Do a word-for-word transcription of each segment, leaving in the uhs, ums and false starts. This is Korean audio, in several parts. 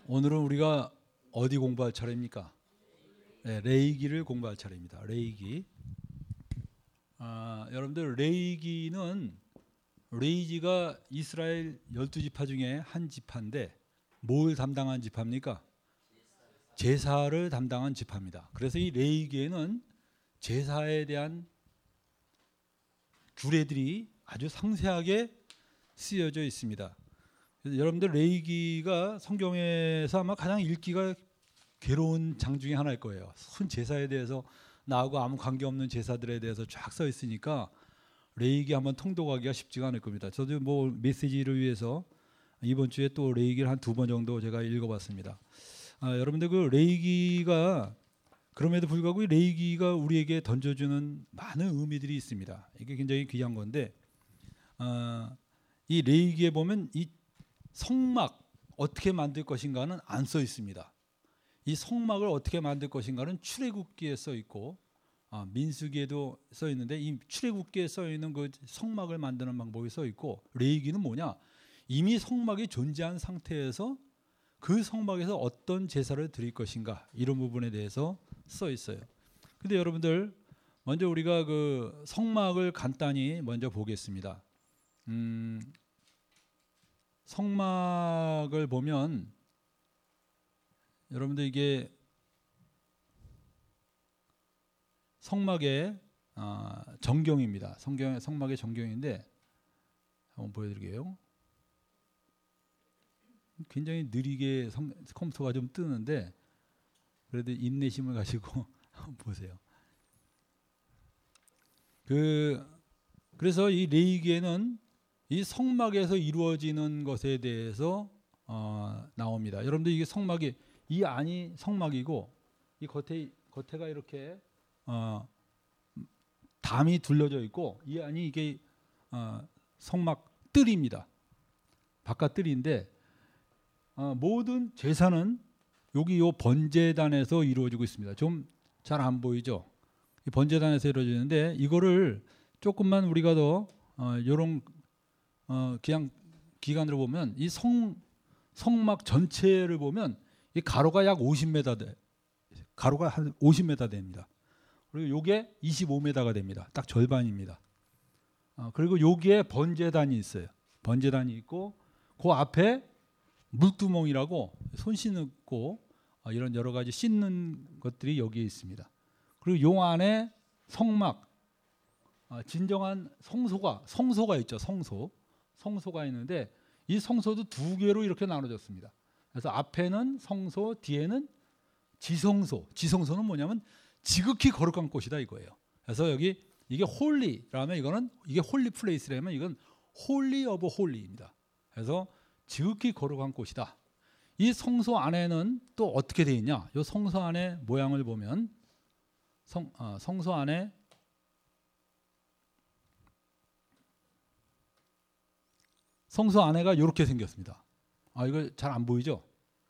오늘은 우리가 어디 공부할 차례입니까? 네, 레위기를 공부할 차례입니다. 레위기. 아, 여러분들 레위기는 레위기가 이스라엘 열두 지파 중에 한 지파인데 뭘 담당한 지파입니까? 제사를 담당한 지파입니다. 그래서 이 레위기에는 제사에 대한 규례들이 아주 상세하게 쓰여져 있습니다. 그래서 여러분들 레위기가 성경에서 아마 가장 읽기가 괴로운 장 중에 하나일 거예요. 순 제사에 대해서 나하고 아무 관계없는 제사들에 대해서 쫙 써 있으니까 레위기 한번 통독하기가 쉽지가 않을 겁니다. 저도 뭐 메시지를 위해서 이번 주에 또 레위기를 한 두 번 정도 제가 읽어봤습니다. 아, 여러분들 그 레위기가 그럼에도 불구하고 레위기가 우리에게 던져주는 많은 의미들이 있습니다. 이게 굉장히 귀한 건데 아, 이 레위기에 보면 이 성막 어떻게 만들 것인가는 안 써 있습니다. 이 성막을 어떻게 만들 것인가는 출애굽기에 써 있고 아, 민수기에도 써 있는데 이 출애굽기에 써 있는 그 성막을 만드는 방법이 써 있고 레위기는 뭐냐? 이미 성막이 존재한 상태에서 그 성막에서 어떤 제사를 드릴 것인가 이런 부분에 대해서 써 있어요. 근데 여러분들 먼저 우리가 그 성막을 간단히 먼저 보겠습니다. 음, 성막을 보면 여러분들 이게 성막의 어, 정경입니다. 성경 성막의 정경인데 한번 보여드릴게요. 굉장히 느리게 성, 컴퓨터가 좀 뜨는데 그래도 인내심을 가지고 한번 보세요. 그 그래서 이 레위기에는 이 성막에서 이루어지는 것에 대해서 어, 나옵니다. 여러분들 이게 성막이 이 안이 성막이고 이 겉에 겉에가 이렇게 어, 담이 둘러져 있고 이 안이 이게 어, 성막 뜰입니다. 바깥 뜰인데 어, 모든 제사는 여기 요 번제단에서 이루어지고 있습니다. 좀 잘 안 보이죠? 이 번제단에서 이루어지는데 이거를 조금만 우리가 더 어, 요런 어, 그냥 기간으로 보면 이 성 성막 전체를 보면 이 가로가 약 오십 미터 돼. 가로가 한 오십 미터 됩니다. 그리고 요게 이십오 미터가 됩니다. 딱 절반입니다. 어, 그리고 여기에 번제단이 있어요. 번제단이 있고 그 앞에 물두멍이라고 손 씻고 어, 이런 여러 가지 씻는 것들이 여기에 있습니다. 그리고 요 안에 성막, 어, 진정한 성소가 성소가 있죠. 성소, 성소가 있는데 이 성소도 두 개로 이렇게 나눠졌습니다. 그래서 앞에는 성소, 뒤에는 지성소. 지성소는 뭐냐면 지극히 거룩한 곳이다 이거예요. 그래서 여기 이게 홀리라면 이거는 이게 홀리 플레이스라면 이건 홀리 오브 홀리입니다. 그래서 지극히 거룩한 곳이다. 이 성소 안에는 또 어떻게 되어 있냐? 이 성소 안에 모양을 보면 성, 어, 성소 안에 성소 안에가 이렇게 생겼습니다. 아 이거 잘 안 보이죠?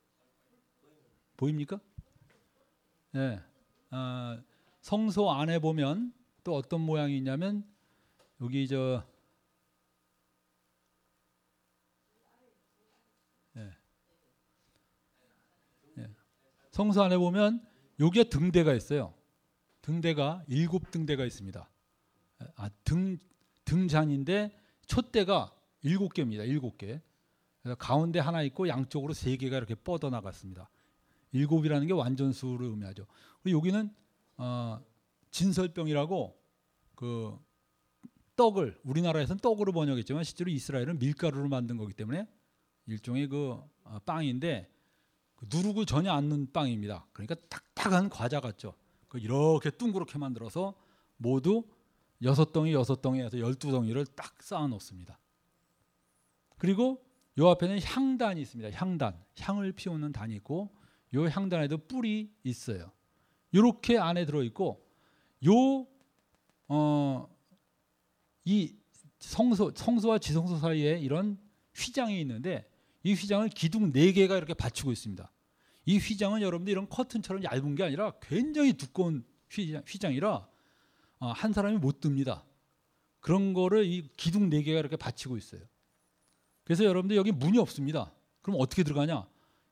보입니까? 네. 어, 성소 안에 보면 또 어떤 모양이 있냐면 여기 저 네. 네. 성소 안에 보면 여기에 등대가 있어요. 등대가 일곱 등대가 있습니다. 아, 등 등잔인데 촛대가 일곱 개입니다. 일곱 개. 그래서 가운데 하나 있고 양쪽으로 세 개가 이렇게 뻗어 나갔습니다. 일곱이라는 게 완전수를 의미하죠. 그리고 여기는 어, 진설병이라고 그 떡을 우리나라에서는 떡으로 번역했지만 실제로 이스라엘은 밀가루로 만든 거기 때문에 일종의 그 어, 빵인데 그 누르고 전혀 않는 빵입니다. 그러니까 딱딱한 과자 같죠. 그 이렇게 둥그렇게 만들어서 모두 여섯 덩이 여섯 덩이에서 열두 덩이를 딱 쌓아 놓습니다. 그리고 요 앞에는 향단이 있습니다. 향단, 향을 피우는 단이 있고 요 향단에도 뿔이 있어요. 이렇게 안에 들어 있고 요 어 이 성소 성소와 지성소 사이에 이런 휘장이 있는데 이 휘장을 기둥 네 개가 이렇게 받치고 있습니다. 이 휘장은 여러분들 이런 커튼처럼 얇은 게 아니라 굉장히 두꺼운 휘장, 휘장이라 어, 한 사람이 못 듭니다. 그런 거를 이 기둥 네 개가 이렇게 받치고 있어요. 그래서 여러분들 여기 문이 없습니다. 그럼 어떻게 들어가냐?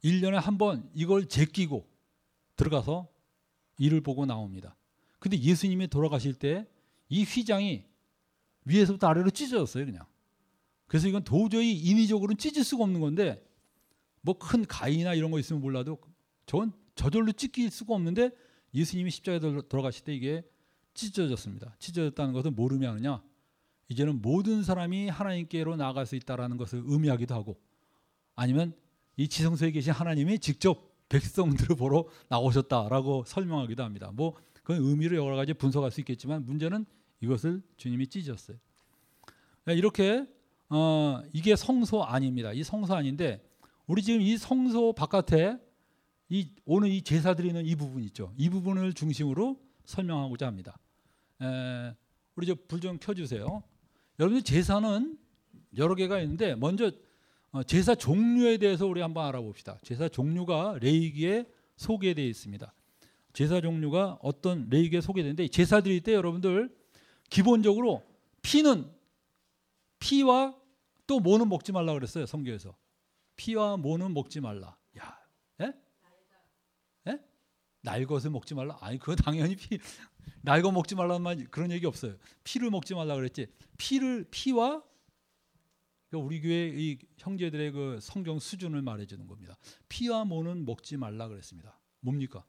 일 년에 한 번 이걸 제끼고 들어가서 일을 보고 나옵니다. 근데 예수님이 돌아가실 때 이 휘장이 위에서부터 아래로 찢어졌어요, 그냥. 그래서 이건 도저히 인위적으로는 찢을 수가 없는 건데, 뭐 큰 가위나 이런 거 있으면 몰라도 저건 저절로 찢길 수가 없는데 예수님이 십자가에 돌아가실 때 이게 찢어졌습니다. 찢어졌다는 것은 뭘 의미하느냐? 이제는 모든 사람이 하나님께로 나아갈 수 있다는 것을 의미하기도 하고, 아니면 이 지성소에 계신 하나님이 직접 백성들을 보러 나오셨다라고 설명하기도 합니다. 뭐 그건 의미로 여러 가지 분석할 수 있겠지만 문제는 이것을 주님이 찢으셨어요. 이렇게 어, 이게 성소 안입니다. 이 성소 안인데 우리 지금 이 성소 바깥에 이 오늘 이 제사 드리는 이 부분 있죠. 이 부분을 중심으로 설명하고자 합니다. 에, 우리 저 불 좀 켜주세요. 여러분들 제사는 여러 개가 있는데 먼저 어, 제사 종류에 대해서 우리 한번 알아봅시다. 제사 종류가 레위기에 소개되어 있습니다. 제사 종류가 어떤 레위기에 소개되는데 제사 드릴 때 여러분들 기본적으로 피는 피와 또 모는 먹지 말라 그랬어요. 성경에서 피와 모는 먹지 말라. 야, 예? 예? 날 것을 먹지 말라. 아니 그거 당연히 피 날 것 먹지 말라는 말 그런 얘기 없어요. 피를 먹지 말라 그랬지. 피를 피와 우리 교회 이 형제들의 그 성경 수준을 말해주는 겁니다. 피와 모는 먹지 말라 그랬습니다. 뭡니까?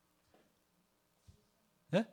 예?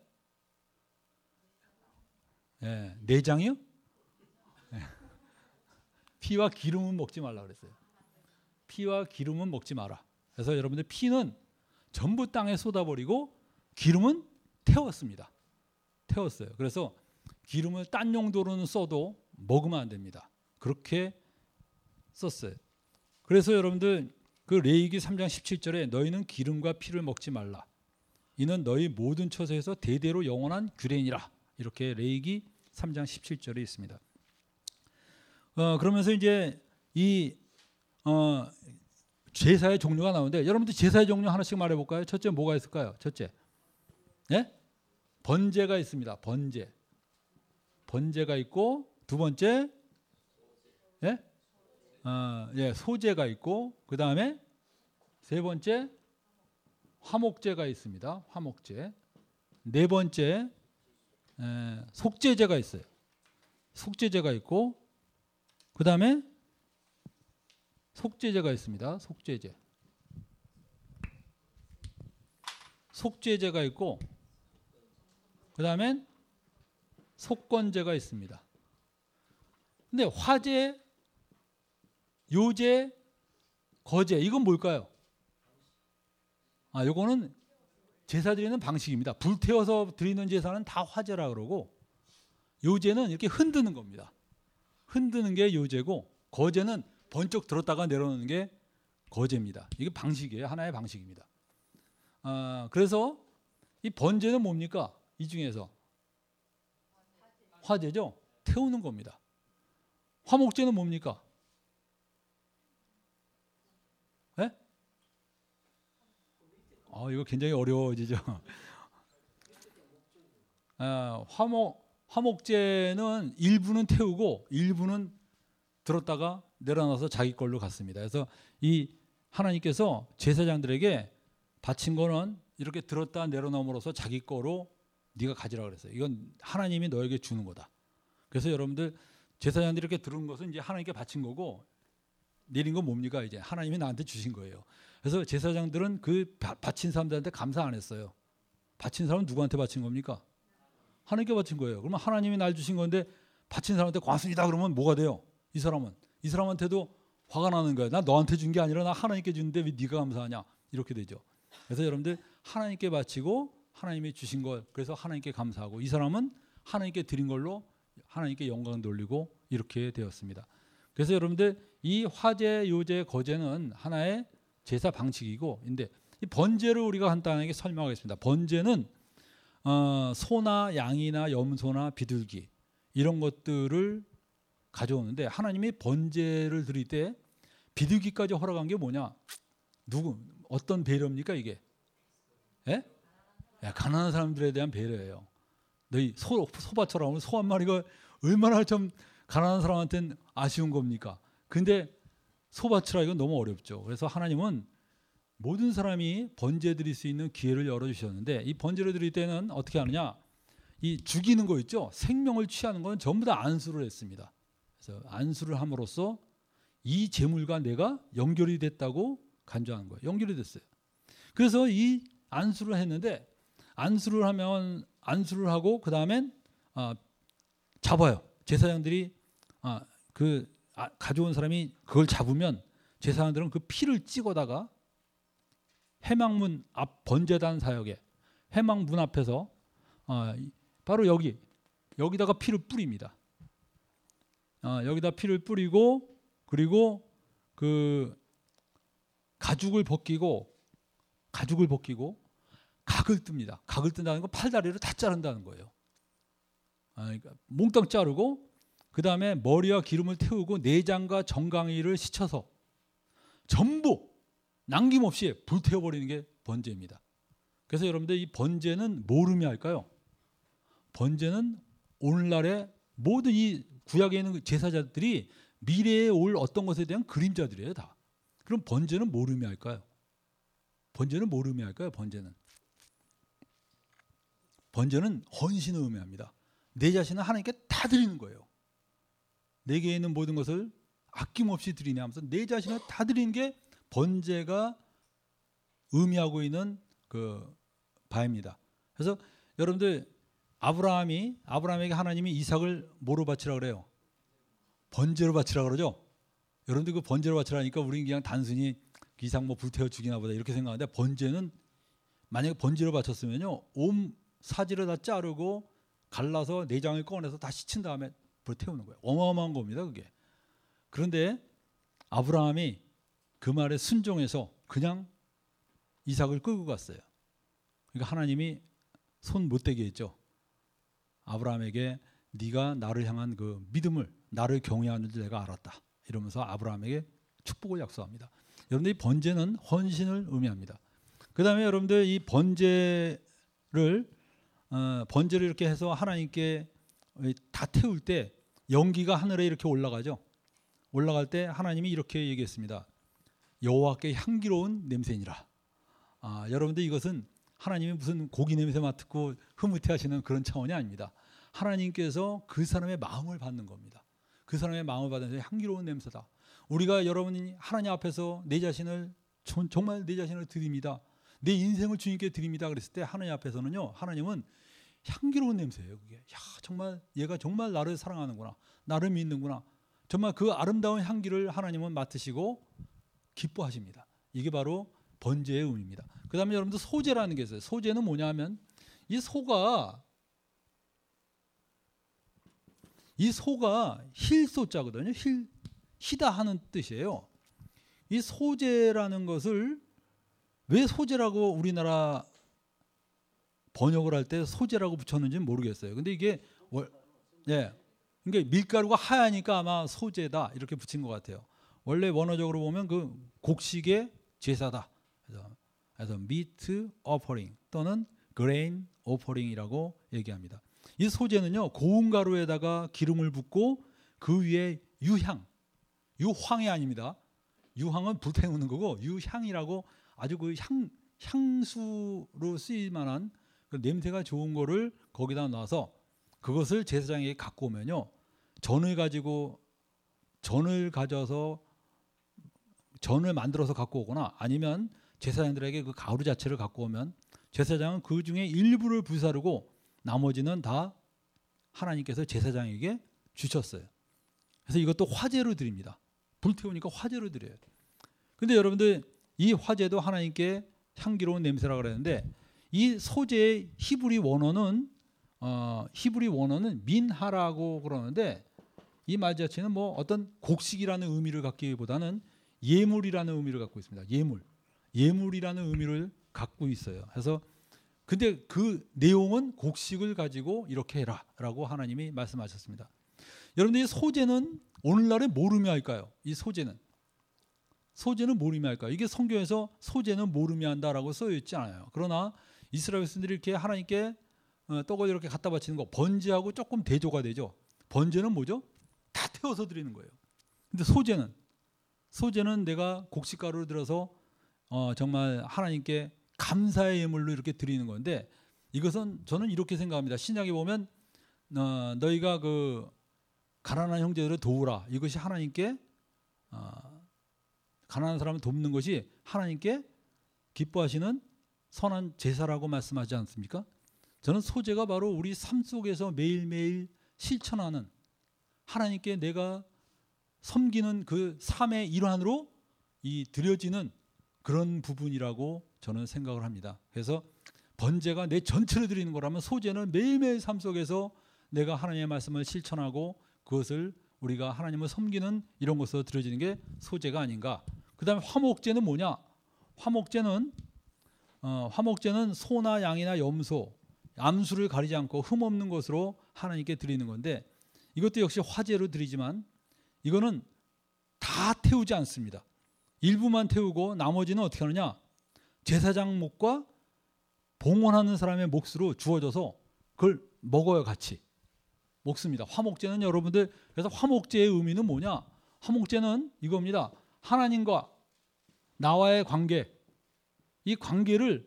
예, 내장이요? 예. 피와 기름은 먹지 말라 그랬어요. 피와 기름은 먹지 마라. 그래서 여러분들 피는 전부 땅에 쏟아버리고 기름은 태웠습니다. 태웠어요. 그래서 기름을 딴 용도로는 써도 먹으면 안 됩니다. 그렇게 썼어요. 그래서 여러분들 그 레위기 삼 장 십칠 절에 너희는 기름과 피를 먹지 말라. 이는 너희 모든 처소에서 대대로 영원한 규례니라. 이렇게 레위기 삼 장 십칠 절에 있습니다. 어, 그러면서 이제 이 어, 제사의 종류가 나오는데 여러분들 제사의 종류 하나씩 말해볼까요? 첫째 뭐가 있을까요? 첫째, 예? 번제가 있습니다. 번제, 번제가 있고 두 번째, 예, 어, 예, 소제가 있고 그 다음에 세 번째 화목제가 있습니다. 화목제. 네 번째 에, 속죄제가 있어요. 속죄제가 있고 그 다음에 속죄제가 있습니다. 속죄제. 속죄제가 있고 그 다음엔 속건제가 있습니다. 근데 화제, 요제, 거제 이건 뭘까요? 아, 요거는 제사 드리는 방식입니다. 불 태워서 드리는 제사는 다 화제라 그러고 요제는 이렇게 흔드는 겁니다. 흔드는 게 요제고 거제는 번쩍 들었다가 내려놓는 게 거제입니다. 이게 방식이에요. 하나의 방식입니다. 아, 그래서 이 번제는 뭡니까? 이 중에서 화제죠. 태우는 겁니다. 화목제는 뭡니까? 예? 아, 이거 굉장히 어려워지죠. 아, 화목 화목제는 일부는 태우고 일부는 들었다가 내려놔서 자기 걸로 갔습니다. 그래서 이 하나님께서 제사장들에게 바친 거는 이렇게 들었다 내려놓음으로써 자기 거로 네가 가지라 그랬어요. 이건 하나님이 너에게 주는 거다. 그래서 여러분들 제사장들이 이렇게 들은 것은 이제 하나님께 바친 거고 내린 건 뭡니까? 이제 하나님이 나한테 주신 거예요. 그래서 제사장들은 그 바친 사람들한테 감사 안 했어요. 바친 사람은 누구한테 바친 겁니까? 하나님께 바친 거예요. 그러면 하나님이 날 주신 건데 바친 사람한테 고맙습니다 그러면 뭐가 돼요? 이 사람은 이 사람한테도 화가 나는 거야. 나 너한테 준 게 아니라 나 하나님께 주는데 왜 네가 감사하냐? 이렇게 되죠. 그래서 여러분들 하나님께 바치고 하나님이 주신 것 그래서 하나님께 감사하고 이 사람은 하나님께 드린 걸로 하나님께 영광 돌리고 이렇게 되었습니다. 그래서 여러분들 이 화제, 요제, 거제는 하나의 제사 방식이고 근데 이 번제를 우리가 간단하게 설명하겠습니다. 번제는 어, 소나 양이나 염소나 비둘기 이런 것들을 가져오는데 하나님이 번제를 드릴 때 비둘기까지 허락한 게 뭐냐? 누구 어떤 배려입니까 이게? 예? 야, 가난한 사람들에 대한 배려예요. 너희 소, 소밭처럼 소 한 마리가 얼마나 좀 가난한 사람한테는 아쉬운 겁니까? 근데 소밭이라 이건 너무 어렵죠. 그래서 하나님은 모든 사람이 번제 드릴 수 있는 기회를 열어주셨는데 이 번제를 드릴 때는 어떻게 하느냐? 이 죽이는 거 있죠? 생명을 취하는 건 전부 다 안수를 했습니다. 그래서 안수를 함으로써 이 제물과 내가 연결이 됐다고 간주하는 거예요. 연결이 됐어요. 그래서 이 안수를 했는데 안수를 하면 안수를 하고 그 다음엔 아, 잡아요. 제사장들이 아, 그 아, 가져온 사람이 그걸 잡으면 제사장들은 그 피를 찍어다가 회막문 앞 번제단 사역에 회막문 앞에서 어, 바로 여기 여기다가 피를 뿌립니다. 어, 여기다 피를 뿌리고 그리고 그 가죽을 벗기고 가죽을 벗기고 각을 뜹니다. 각을 뜬다는 건 팔다리를 다 자른다는 거예요. 아, 그러니까 몽땅 자르고 그 다음에 머리와 기름을 태우고 내장과 정강이를 씻어서 전부 남김없이 불태워버리는 게 번제입니다. 그래서 여러분들 이 번제는 뭘 의미할까요? 번제는 오늘날의 모든 이 구약에 있는 제사자들이 미래에 올 어떤 것에 대한 그림자들이에요 다. 그럼 번제는 뭘 의미할까요? 번제는 뭘 의미할까요? 번제는 번제는 헌신을 의미합니다. 내 자신을 하나님께 다 드리는 거예요. 내게 있는 모든 것을 아낌없이 드리냐 하면서 내 자신을 다 드리는 게 번제가 의미하고 있는 그 바입니다. 그래서 여러분들 아브라함이 아브라함에게 하나님이 이삭을 뭐로 바치라 그래요? 번제로 바치라 그러죠. 여러분들 그 번제로 바치라니까 우리는 그냥 단순히 이삭 뭐 불태워 죽이나 보다 이렇게 생각하는데 번제는 만약에 번제로 바쳤으면요 온 사지를 다 자르고 갈라서 내장을 꺼내서 다 씻은 다음에 불태우는 거예요. 어마어마한 겁니다 그게. 그런데 아브라함이 그 말에 순종해서 그냥 이삭을 끌고 갔어요. 그러니까 하나님이 손 못 대게 했죠. 아브라함에게 네가 나를 향한 그 믿음을 나를 경외하는 줄 내가 알았다. 이러면서 아브라함에게 축복을 약속합니다. 여러분들 이 번제는 헌신을 의미합니다. 그 다음에 여러분들 이 번제를 어, 번제를 이렇게 해서 하나님께 다 태울 때 연기가 하늘에 이렇게 올라가죠. 올라갈 때 하나님이 이렇게 얘기했습니다. 여호와께 향기로운 냄새니라. 아, 여러분들 이것은 하나님이 무슨 고기 냄새 맡고 흐뭇해하시는 그런 차원이 아닙니다. 하나님께서 그 사람의 마음을 받는 겁니다. 그 사람의 마음을 받는 향기로운 냄새다. 우리가 여러분이 하나님 앞에서 내 자신을 정말 내 자신을 드립니다. 내 인생을 주님께 드립니다. 그랬을 때 하나님 앞에서는요. 하나님은 향기로운 냄새예요. 그게 야, 정말 얘가 정말 나를 사랑하는구나. 나를 믿는구나. 정말 그 아름다운 향기를 하나님은 맡으시고 기뻐하십니다. 이게 바로 번제의 의미입니다. 그 다음에 여러분들 소제라는 게 있어요. 소제는 뭐냐 하면 이 소가 이 소가 힐소자거든요. 힐, 희다 하는 뜻이에요. 이 소제라는 것을 왜 소제라고 우리나라 번역을 할 때 소제라고 붙였는지는 모르겠어요. 근데 이게 월, 예, 그러니까 밀가루가 하얘니까 아마 소제다 이렇게 붙인 것 같아요. 원래 원어적으로 보면 그 곡식의 제사다. 그래서, 그래서 meat offering 또는 grain offering이라고 얘기합니다. 이 소제는요 고운 가루에다가 기름을 붓고 그 위에 유향, 유황이 아닙니다. 유황은 불태우는 거고 유향이라고 아주 그 향 향수로 쓰일 만한 그 냄새가 좋은 거를 거기다 놔서 그것을 제사장에게 갖고 오면요 전을 가지고 전을 가져서 전을 만들어서 갖고 오거나 아니면 제사장들에게 그 가루 자체를 갖고 오면 제사장은 그 중에 일부를 불사르고 나머지는 다 하나님께서 제사장에게 주셨어요. 그래서 이것도 화제로 드립니다. 불태우니까 화제로 드려요. 근데 여러분들 이 화제도 하나님께 향기로운 냄새라고 그랬는데 이 소제의 히브리 원어는 어, 히브리 원어는 민하라고 그러는데 이 말 자체는 뭐 어떤 곡식이라는 의미를 갖기보다는 예물이라는 의미를 갖고 있습니다. 예물, 예물이라는 의미를 갖고 있어요. 그래서 근데 그 내용은 곡식을 가지고 이렇게 해라라고 하나님이 말씀하셨습니다. 여러분들 이 소제는 오늘날에 뭘 의미할까요? 이 소제는 소제는 뭘 의미할까요? 이게 성경에서 소제는 뭘 의미한다라고 써 있지 않아요. 그러나 이스라엘 백성들이 이렇게 하나님께 떡을 이렇게 갖다 바치는 거 번제하고 조금 대조가 되죠. 번제는 뭐죠? 다 태워서 드리는 거예요. 근데 소제는 소제는 내가 곡식가루를 들어서 어, 정말 하나님께 감사의 예물로 이렇게 드리는 건데, 이것은 저는 이렇게 생각합니다. 신약에 보면 어, 너희가 그 가난한 형제들을 도우라. 이것이 하나님께 어, 가난한 사람을 돕는 것이 하나님께 기뻐하시는 선한 제사라고 말씀하지 않습니까? 저는 소제가 바로 우리 삶 속에서 매일매일 실천하는, 하나님께 내가 섬기는 그 삶의 일환으로 이 드려지는 그런 부분이라고 저는 생각을 합니다. 그래서 번제가 내 전체를 드리는 거라면 소제는 매일매일 삶 속에서 내가 하나님의 말씀을 실천하고 그것을 우리가 하나님을 섬기는 이런 것으로 드려지는 게 소제가 아닌가. 그 다음에 화목제는 뭐냐? 화목제는 어, 화목제는 소나 양이나 염소, 암수를 가리지 않고 흠없는 것으로 하나님께 드리는 건데, 이것도 역시 화제로 드리지만 이거는 다 태우지 않습니다. 일부만 태우고 나머지는 어떻게 하느냐? 제사장 목과 봉헌하는 사람의 몫으로 주어져서 그걸 먹어요. 같이 먹습니다. 화목제는 여러분들, 그래서 화목제의 의미는 뭐냐? 화목제는 이겁니다. 하나님과 나와의 관계, 이 관계를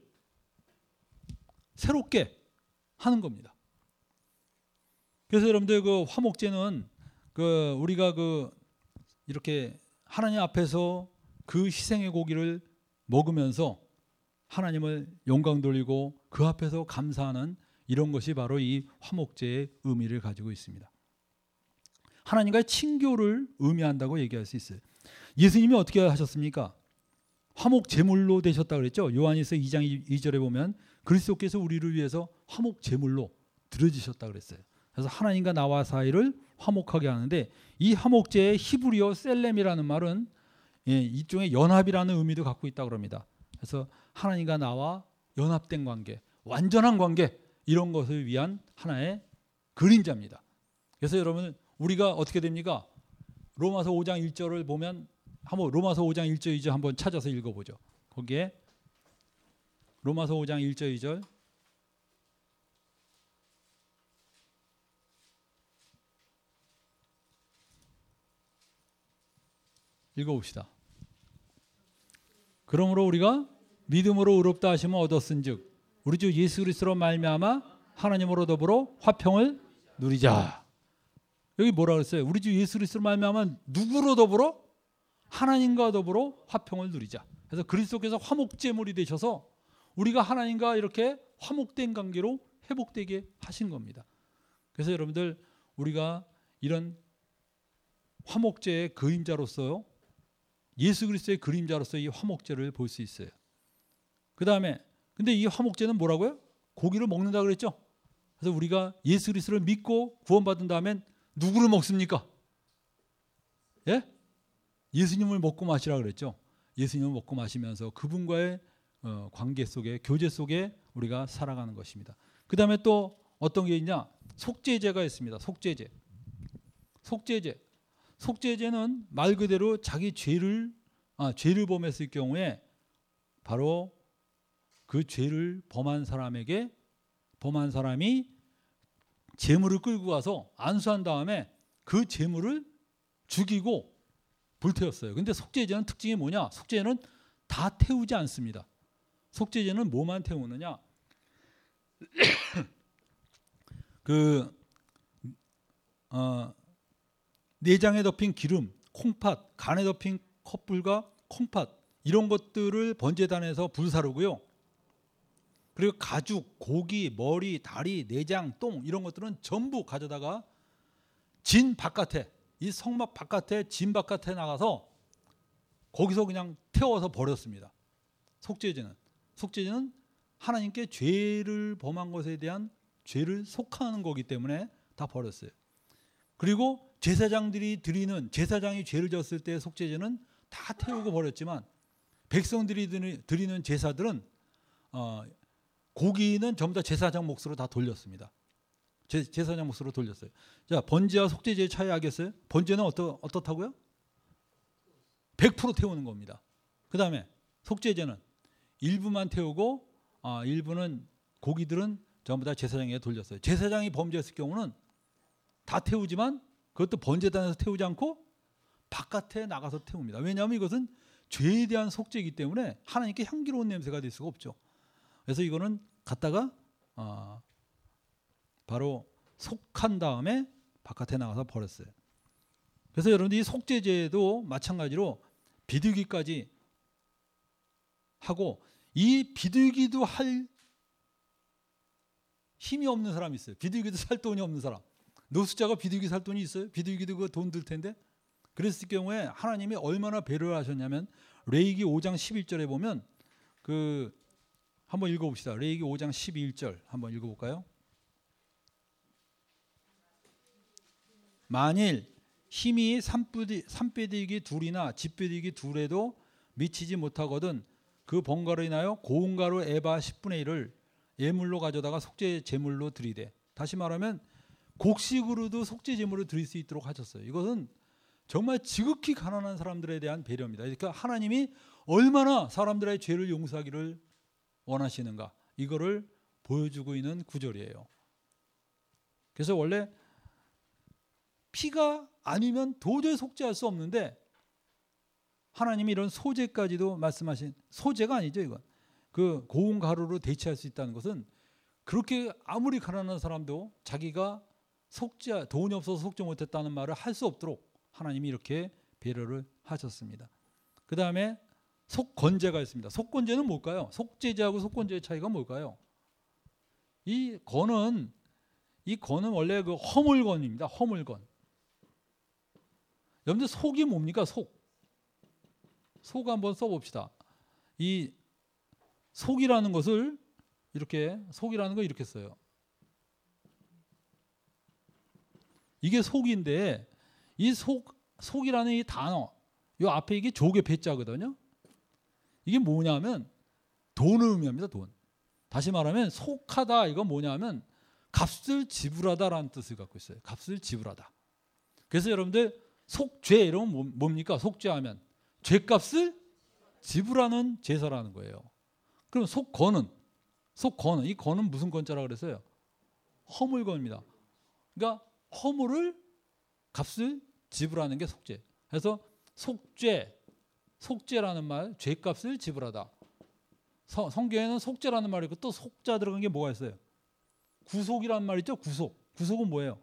새롭게 하는 겁니다. 그래서 여러분들 그 화목제는 그 우리가 그 이렇게 하나님 앞에서 그 희생의 고기를 먹으면서 하나님을 영광 돌리고 그 앞에서 감사하는 이런 것이 바로 이 화목제의 의미를 가지고 있습니다. 하나님과의 친교를 의미한다고 얘기할 수 있어요. 예수님이 어떻게 하셨습니까? 화목 제물로 되셨다고 그랬죠. 요한일서 이 장 이 절에 보면 그리스도께서 우리를 위해서 화목 제물로 드려지셨다고 그랬어요. 그래서 하나님과 나와 사이를 화목하게 하는데, 이 화목제의 히브리어 셀렘이라는 말은 예, 일종의 연합이라는 의미도 갖고 있다고 합니다. 그래서 하나님과 나와 연합된 관계, 완전한 관계, 이런 것을 위한 하나의 그림자입니다. 그래서 여러분 우리가 어떻게 됩니까? 로마서 오 장 일 절을 보면 한번 로마서 오 장 일 절 이 절 한번 찾아서 읽어보죠. 거기에 로마서 오 장 일 절 이 절 읽어봅시다. 그러므로 우리가 믿음으로 의롭다 하심을 얻었은즉 우리 주 예수 그리스도로 말미암아 하나님으로 더불어 화평을 누리자. 여기 뭐라 그랬어요? 우리 주 예수 그리스도로 말미암아 누구로 더불어? 하나님과 더불어 화평을 누리자. 그래서 그리스도께서 화목제물이 되셔서 우리가 하나님과 이렇게 화목된 관계로 회복되게 하신 겁니다. 그래서 여러분들 우리가 이런 화목제의 그림자로서요, 예수 그리스도의 그림자로서 이 화목제를 볼 수 있어요. 그 다음에 근데 이 화목제는 뭐라고요? 고기를 먹는다 그랬죠. 그래서 우리가 예수 그리스도를 믿고 구원받은 다음엔 누구를 먹습니까? 예? 예수님을 먹고 마시라 그랬죠. 예수님을 먹고 마시면서 그분과의 어, 관계 속에, 교제 속에 우리가 살아가는 것입니다. 그 다음에 또 어떤 게 있냐? 속죄제가 있습니다. 속죄제. 속죄제. 속죄제는 말 그대로 자기 죄를 아, 죄를 범했을 경우에 바로 그 죄를 범한 사람에게 범한 사람이 제물을 끌고 가서 안수한 다음에 그 제물을 죽이고 불태웠어요. 근데 속죄제는 특징이 뭐냐? 속죄제는 다 태우지 않습니다. 속죄제는 뭐만 태우느냐? 그 어, 내장에 덮인 기름, 콩팥, 간에 덮인 컵불과 콩팥 이런 것들을 번제단에서 불사르고요. 그리고 가죽, 고기, 머리, 다리, 내장, 똥 이런 것들은 전부 가져다가 진 바깥에, 이 성막 바깥에, 진 바깥에 나가서 거기서 그냥 태워서 버렸습니다. 속죄제는 속죄제는 하나님께 죄를 범한 것에 대한 죄를 속하는 거기 때문에 다 버렸어요. 그리고 제사장들이 드리는 제사장이 죄를 졌을 때 속죄제는 다 태우고 버렸지만 백성들이 드리는 제사들은 어, 고기는 전부 다 제사장 몫으로 다 돌렸습니다. 제, 제사장 몫으로 돌렸어요. 자, 번제와 속죄제의 차이 알겠어요? 번제는 어떠, 어떻다고요? 백 퍼센트 태우는 겁니다. 그 다음에 속죄제는 일부만 태우고 아, 일부는 고기들은 전부 다 제사장에게 돌렸어요. 제사장이 범죄했을 경우는 다 태우지만 그것도 번제단에서 태우지 않고 바깥에 나가서 태웁니다. 왜냐하면 이것은 죄에 대한 속죄이기 때문에 하나님께 향기로운 냄새가 될 수가 없죠. 그래서 이거는 갖다가 어, 바로 속한 다음에 바깥에 나가서 버렸어요. 그래서 여러분들이 속죄제도 마찬가지로 비둘기까지 하고, 이 비둘기도 할 힘이 없는 사람이 있어요. 비둘기도 살 돈이 없는 사람. 노숙자가 비둘기 살 돈이 있어요? 비둘기도 그 돈 들 텐데. 그랬을 경우에 하나님이 얼마나 배려를 하셨냐면, 레위기 오 장 십일 절에 보면 그 한번 읽어봅시다. 레위기 오 장 십일 절 한번 읽어볼까요? 만일 힘이 산비둘기 둘이나 집비둘기 둘에도 미치지 못하거든 그 번가로 인하여 고운 가루 에바 십분의 일을 예물로 가져다가 속죄 제물로 드리되. 다시 말하면 곡식으로도 속죄 제물을 드릴 수 있도록 하셨어요. 이것은 정말 지극히 가난한 사람들에 대한 배려입니다. 그러니까 하나님이 얼마나 사람들의 죄를 용서하기를 원하시는가, 이거를 보여주고 있는 구절이에요. 그래서 원래 피가 아니면 도저히 속죄할 수 없는데, 하나님이 이런 소재까지도 말씀하신, 소재가 아니죠 이건, 그 고운 가루로 대체할 수 있다는 것은, 그렇게 아무리 가난한 사람도 자기가 속죄, 돈이 없어서 속죄 못했다는 말을 할 수 없도록 하나님이 이렇게 배려를 하셨습니다. 그 다음에 속건제가 있습니다. 속건제는 뭘까요? 속죄제하고 속건제의 차이가 뭘까요? 이 건은 이 건은 원래 그 허물건입니다. 허물건. 여러분들 속이 뭡니까? 속. 속 한번 써봅시다. 이 속이라는 것을 이렇게, 속이라는 거 이렇게 써요. 이게 속인데, 이 속, 속이라는 이 단어, 이 앞에 이게 조개 배자거든요. 이게 뭐냐면 돈을 의미합니다. 돈. 다시 말하면 속하다, 이건 뭐냐면 값을 지불하다라는 뜻을 갖고 있어요. 값을 지불하다. 그래서 여러분들 속죄 이러면 뭡니까? 속죄하면 죄값을 지불하는 제사라는 거예요. 그럼 속건은, 속건은, 이 건은 무슨 건자라 그랬어요? 허물건입니다. 그러니까 허물을, 값을 지불하는 게 속죄. 그래서 속죄, 속죄라는 말, 죄값을 지불하다. 서, 성경에는 속죄라는 말이 있고 또 속자 들어간 게 뭐가 있어요? 구속이라는 말 있죠? 구속. 구속은 뭐예요?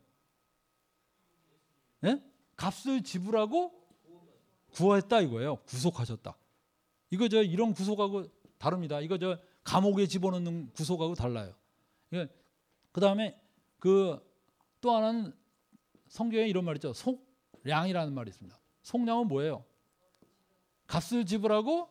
예? 값을 지불하고 구원했다 이거예요. 구속하셨다. 이거 저 이런 구속하고 다릅니다. 이거 저 감옥에 집어넣는 구속하고 달라요. 그 다음에 그 또 하나는 성경에 이런 말 있죠. 속량이라는 말이 있습니다. 속량은 뭐예요? 값을 지불하고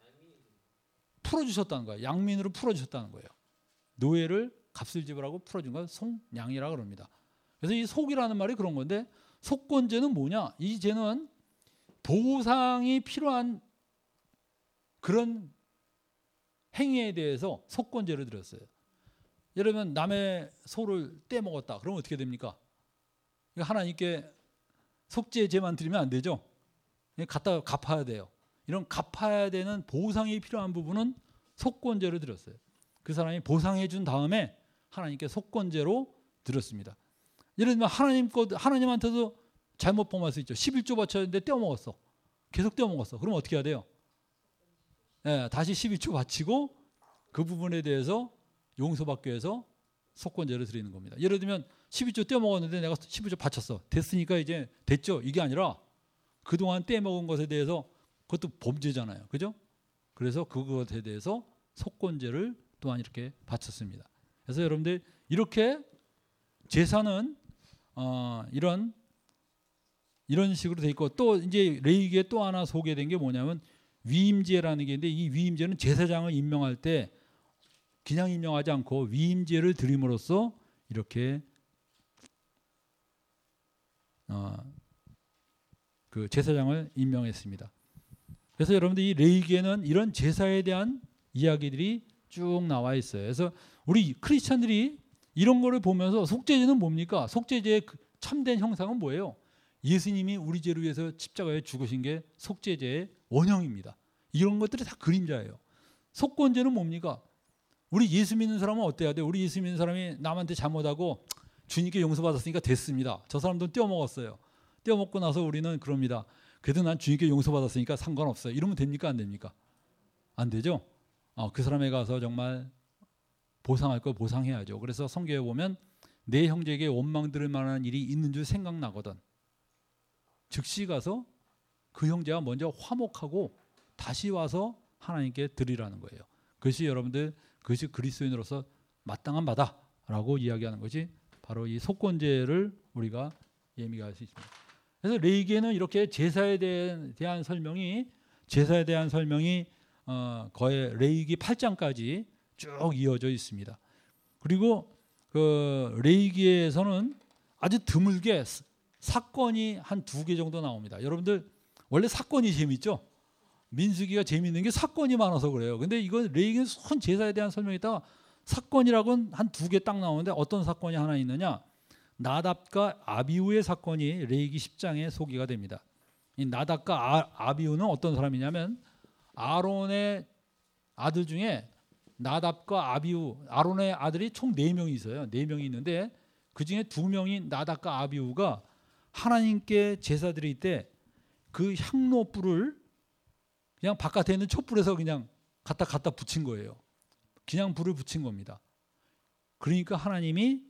풀어주셨다는 거예요. 양민으로 풀어주셨다는 거예요. 노예를 값을 지불하고 풀어준 건 속량이라고 합니다. 그래서 이 속이라는 말이 그런 건데, 속건제는 뭐냐? 이 죄는 보상이 필요한 그런 행위에 대해서 속건제를 드렸어요. 예를 들면 남의 소를 떼먹었다. 그러면 어떻게 됩니까? 하나님께 속죄제만 드리면 안 되죠. 갖다 갚아야 돼요. 이런 갚아야 되는 보상이 필요한 부분은 속건제를 드렸어요. 그 사람이 보상해 준 다음에 하나님께 속건제로 드렸습니다. 예를 들면 하나님 것, 하나님한테도 잘못 범할 수 있죠. 십일조 바쳤는데 떼어먹었어. 계속 떼어먹었어. 그럼 어떻게 해야 돼요? 네, 다시 십일조 바치고 그 부분에 대해서 용서받기 위해서 속건제를 드리는 겁니다. 예를 들면 십일조 떼어먹었는데 내가 십일조 바쳤어. 됐으니까 이제 됐죠. 이게 아니라 그동안 떼먹은 것에 대해서, 그것도 범죄잖아요. 그죠? 그래서 그것에 대해서 속건제를 또한 이렇게 바쳤습니다. 그래서 여러분들 이렇게 제사는 어, 이런 이런 식으로 돼 있고, 또 이제 레위기에 또 하나 소개된 게 뭐냐면 위임제라는 게 있는데, 이 위임제는 제사장을 임명할 때 그냥 임명하지 않고 위임제를 드림으로써 이렇게 어, 그 제사장을 임명했습니다. 그래서 여러분들 이 레위기에는 이런 제사에 대한 이야기들이 쭉 나와 있어요. 그래서 우리 크리스찬들이 이런 거를 보면서 속죄제는 뭡니까? 속죄제의 참된 형상은 뭐예요? 예수님이 우리 죄를 위해서 십자가에 죽으신 게 속죄제의 원형입니다. 이런 것들이 다 그림자예요. 속건제는 뭡니까? 우리 예수 믿는 사람은 어때야 돼요? 우리 예수 믿는 사람이 남한테 잘못하고 주님께 용서받았으니까 됐습니다. 저 사람도 떼어먹었어요. 떼어먹고 나서 우리는 그럽니다. 그래도 난 주님께 용서받았으니까 상관없어요. 이러면 됩니까? 안 됩니까? 안 되죠. 어, 그 사람에 가서 정말 보상할 거 보상해야죠. 그래서 성경에 보면 내 형제에게 원망 들을 만한 일이 있는 줄 생각나거든. 즉시 가서 그 형제가 먼저 화목하고 다시 와서 하나님께 드리라는 거예요. 그것이 여러분들, 그것이 그리스도인으로서 마땅한 바다라고 이야기하는 것이 바로 이 속건제를 우리가 예미할 수 있습니다. 그래서 레위기에는 이렇게 제사에 대한, 대한 설명이 제사에 대한 설명이 어, 거의 레위기 팔 장까지 쭉 이어져 있습니다. 그리고 그 레위기에서는 아주 드물게 사건이 한 두 개 정도 나옵니다. 여러분들 원래 사건이 재밌죠? 민수기가 재밌는 게 사건이 많아서 그래요. 근데 이건 레위기는 손 제사에 대한 설명이 있다가 사건이라고는 한 두 개 딱 나오는데 어떤 사건이 하나 있느냐? 나답과 아비후의 사건이 레위기 십 장에 소개가 됩니다. 이 나답과 아, 아비후는 어떤 사람이냐면 아론의 아들 중에 나답과 아비후, 아론의 아들이 총 네 명이 있어요. 네 명이 있는데 그 중에 두 명이 나답과 아비후가 하나님께 제사 드릴 때 그 향로 뿔을 그냥 바깥에 있는 촛불에서 그냥 갖다 갖다 붙인 거예요. 그냥 불을 붙인 겁니다. 그러니까 하나님이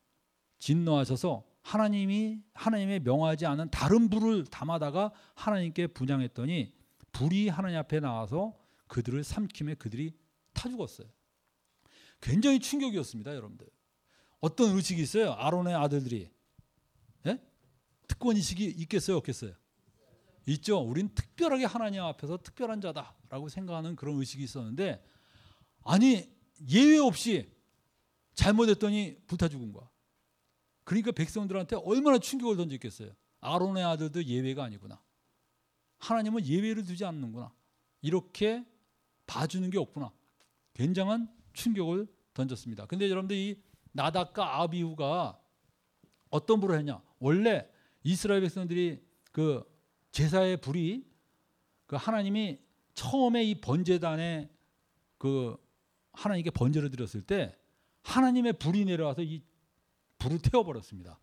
진노하셔서 하나님이 하나님의 명하지 않은 다른 불을 담아다가 하나님께 분향했더니 불이 하나님 앞에 나와서 그들을 삼킴에 그들이 타 죽었어요. 굉장히 충격이었습니다, 여러분들. 어떤 의식이 있어요? 아론의 아들들이 예? 특권 의식이 있겠어요, 없겠어요? 있죠. 우린 특별하게 하나님 앞에서 특별한 자다라고 생각하는 그런 의식이 있었는데 아니 예외 없이 잘못했더니 불타 죽은 거야. 그러니까 백성들한테 얼마나 충격을 던졌겠어요. 아론의 아들도 예외가 아니구나. 하나님은 예외를 두지 않는구나. 이렇게 봐주는 게 없구나. 굉장한 충격을 던졌습니다. 근데 여러분들 이 나답과 아비후가 어떤 불을 했냐? 원래 이스라엘 백성들이 그 제사의 불이 그 하나님이 처음에 이 번제단에 그 하나님께 번제를 드렸을 때 하나님의 불이 내려와서 이 불을 태워버렸습니다.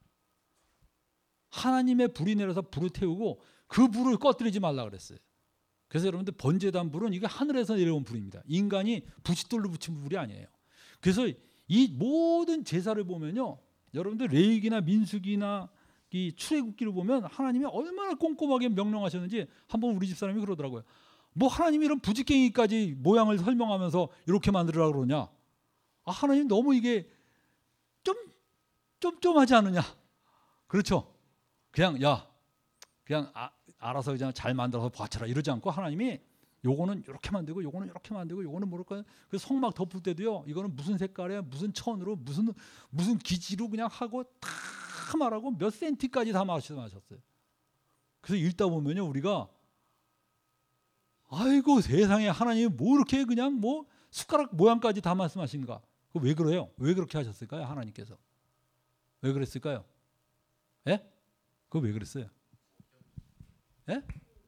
하나님의 불이 내려서 불을 태우고 그 불을 꺼뜨리지 말라 그랬어요. 그래서 여러분들 번제단 불은 이게 하늘에서 내려온 불입니다. 인간이 부싯돌로 붙인 불이 아니에요. 그래서 이 모든 제사를 보면요, 여러분들 레위기나 민수기나 이 출애굽기를 보면 하나님이 얼마나 꼼꼼하게 명령하셨는지 한번 우리 집사람이 그러더라고요. 뭐 하나님이 이런 부지깽이까지 모양을 설명하면서 이렇게 만들으라고 그러냐? 아, 하나님 너무 이게 좀 쫌쫌하지 않느냐? 그렇죠? 그냥 야, 그냥 아, 알아서 그냥 잘 만들어서 봐쳐라 이러지 않고 하나님이 요거는 이렇게 만들고 요거는 이렇게 만들고 요거는 모를까요? 그 성막 덮을 때도요. 이거는 무슨 색깔에 무슨 천으로 무슨 무슨 기지로 그냥 하고 다 말하고 몇 센티까지 다 말씀하셨어요. 그래서 읽다 보면요 우리가 아이고 세상에 하나님이 뭐 이렇게 그냥 뭐 숟가락 모양까지 다 말씀하신가? 그 왜 그래요? 왜 그렇게 하셨을까요? 하나님께서 왜 그랬을까요? 예? 그거 왜 그랬어요? 예?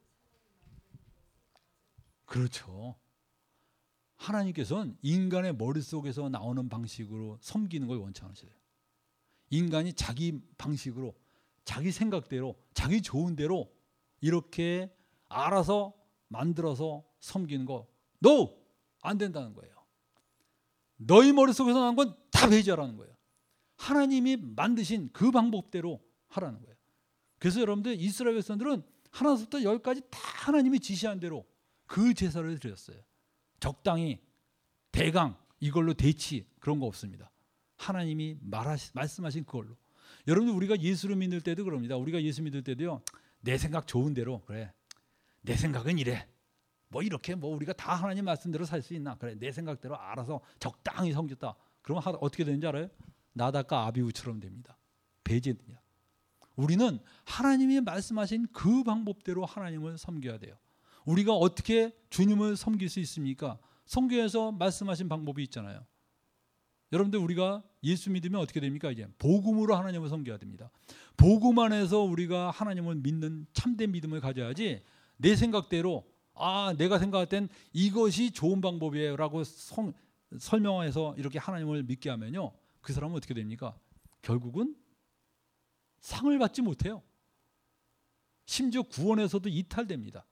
그렇죠. 하나님께서는 인간의 머릿속에서 나오는 방식으로 섬기는 걸 원치 않으세요. 인간이 자기 방식으로 자기 생각대로 자기 좋은 대로 이렇게 알아서 만들어서 섬기는 거 no! 안 된다는 거예요. 너희 머릿속에서 나온 건 다 배제하라는 거예요. 하나님이 만드신 그 방법대로 하라는 거예요. 그래서 여러분들 이스라엘 백성들은 하나부터 열까지 다 하나님이 지시한 대로 그 제사를 드렸어요. 적당히 대강 이걸로 대치 그런 거 없습니다. 하나님이 말하시, 말씀하신 그걸로. 여러분들 우리가 예수를 믿을 때도 그럽니다. 우리가 예수 믿을 때도요. 내 생각 좋은 대로 그래. 내 생각은 이래. 뭐 이렇게 뭐 우리가 다 하나님 말씀대로 살 수 있나? 그래. 내 생각대로 알아서 적당히 섬겼다. 그러면 어떻게 되는지 알아요? 나답과 아비후처럼 됩니다. 배제되냐. 우리는 하나님이 말씀하신 그 방법대로 하나님을 섬겨야 돼요. 우리가 어떻게 주님을 섬길 수 있습니까? 성경에서 말씀하신 방법이 있잖아요. 여러분들 우리가 예수 믿으면 어떻게 됩니까? 이제 복음으로 하나님을 섬겨야 됩니다. 복음 안에서 우리가 하나님을 믿는 참된 믿음을 가져야지 내 생각대로 아 내가 생각할 땐 이것이 좋은 방법이에요 라고 성, 설명해서 이렇게 하나님을 믿게 하면요. 그 사람은 어떻게 됩니까? 결국은 상을 받지 못해요. 심지어 구원에서도 이탈됩니다.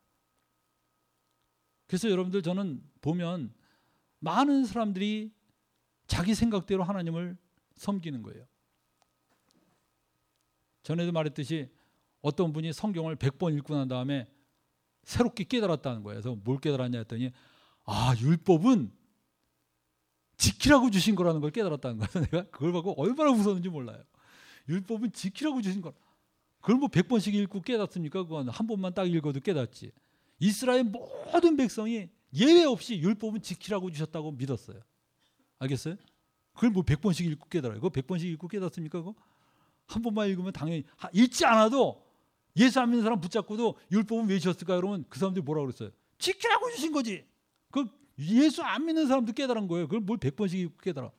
그래서 여러분들 저는 보면 많은 사람들이 자기 생각대로 하나님을 섬기는 거예요. 전에도 말했듯이 어떤 분이 성경을 백 번 읽고 난 다음에 새롭게 깨달았다는 거예요. 그래서 뭘 깨달았냐 했더니 아, 율법은 지키라고 주신 거라는 걸 깨달았다는 거예요. 내가 그걸 보고 얼마나 무서운지 몰라요. 율법은 지키라고 주신 거라. 그걸 뭐 백 번씩 읽고 깨닫습니까? 그건 한 번만 딱 읽어도 깨닫지. 이스라엘 모든 백성이 예외 없이 율법은 지키라고 주셨다고 믿었어요. 알겠어요? 그걸 뭐 백 번씩 읽고 깨달아요. 그거 백 번씩 읽고 깨닫습니까? 그거? 한 번만 읽으면 당연히 읽지 않아도 예수 안 믿는 사람 붙잡고도 율법은 왜 주셨을까? 그러면 그 사람들이 뭐라고 그랬어요? 지키라고 주신 거지. 그 예수 안 믿는 사람도 깨달은 거예요. 그걸 뭘 백 번씩 읽고 깨달아.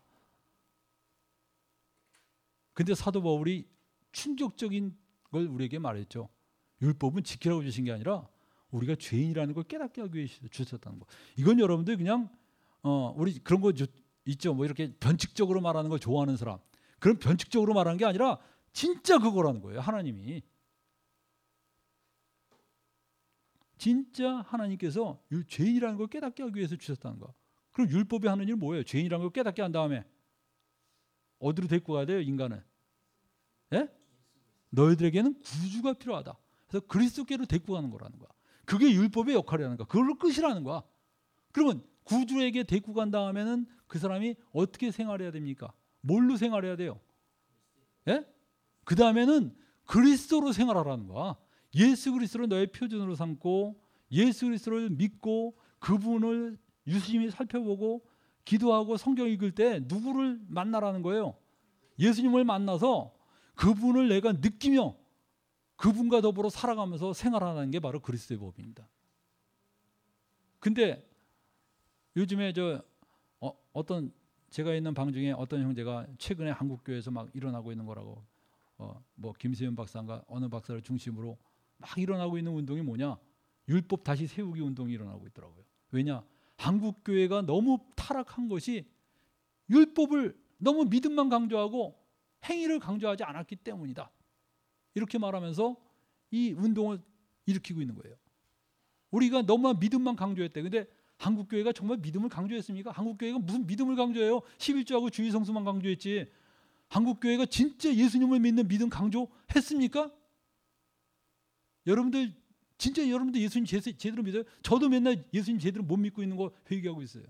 근데 사도 바울이 충격적인 걸 우리에게 말했죠. 율법은 지키라고 주신 게 아니라 우리가 죄인이라는 걸 깨닫게 하기 위해 주셨다는 거. 이건 여러분들 그냥 어 우리 그런 거 있죠. 뭐 이렇게 변칙적으로 말하는 걸 좋아하는 사람. 그런 변칙적으로 말하는 게 아니라 진짜 그거라는 거예요. 하나님이. 진짜 하나님께서 죄인이라는 걸 깨닫게 하기 위해서 주셨다는 거. 그럼 율법이 하는 일 뭐예요? 죄인이라는 걸 깨닫게 한 다음에 어디로 데리고 가야 돼요? 인간을. 예? 너희들에게는 구주가 필요하다. 그래서 그리스도께로 데리고 가는 거라는 거야. 그게 율법의 역할이라는 거야. 그걸로 끝이라는 거야. 그러면 구주에게 데리고 간 다음에는 그 사람이 어떻게 생활해야 됩니까? 뭘로 생활해야 돼요? 예? 그 다음에는 그리스도로 생활하라는 거야. 예수 그리스도를 너의 표준으로 삼고 예수 그리스도를 믿고 그분을 유심히 살펴보고 기도하고 성경 읽을 때 누구를 만나라는 거예요? 예수님을 만나서 그분을 내가 느끼며 그분과 더불어 살아가면서 생활하는 게 바로 그리스도의 법입니다. 근데 요즘에 저 어, 어떤 제가 있는 방 중에 어떤 형제가 최근에 한국교회에서 막 일어나고 있는 거라고 어, 뭐 김세윤 박사인가 어느 박사를 중심으로 막 일어나고 있는 운동이 뭐냐? 율법 다시 세우기 운동이 일어나고 있더라고요. 왜냐? 한국교회가 너무 타락한 것이 율법을 너무 믿음만 강조하고 행위를 강조하지 않았기 때문이다. 이렇게 말하면서 이 운동을 일으키고 있는 거예요. 우리가 너무 믿음만 강조했대. 근데 한국교회가 정말 믿음을 강조했습니까? 한국교회가 무슨 믿음을 강조해요? 십일조하고 주의성수만 강조했지. 한국교회가 진짜 예수님을 믿는 믿음 강조했습니까? 여러분들 진짜 여러분들 예수님 제대로 믿어요? 저도 맨날 예수님 제대로 못 믿고 있는 거 회개하고 있어요.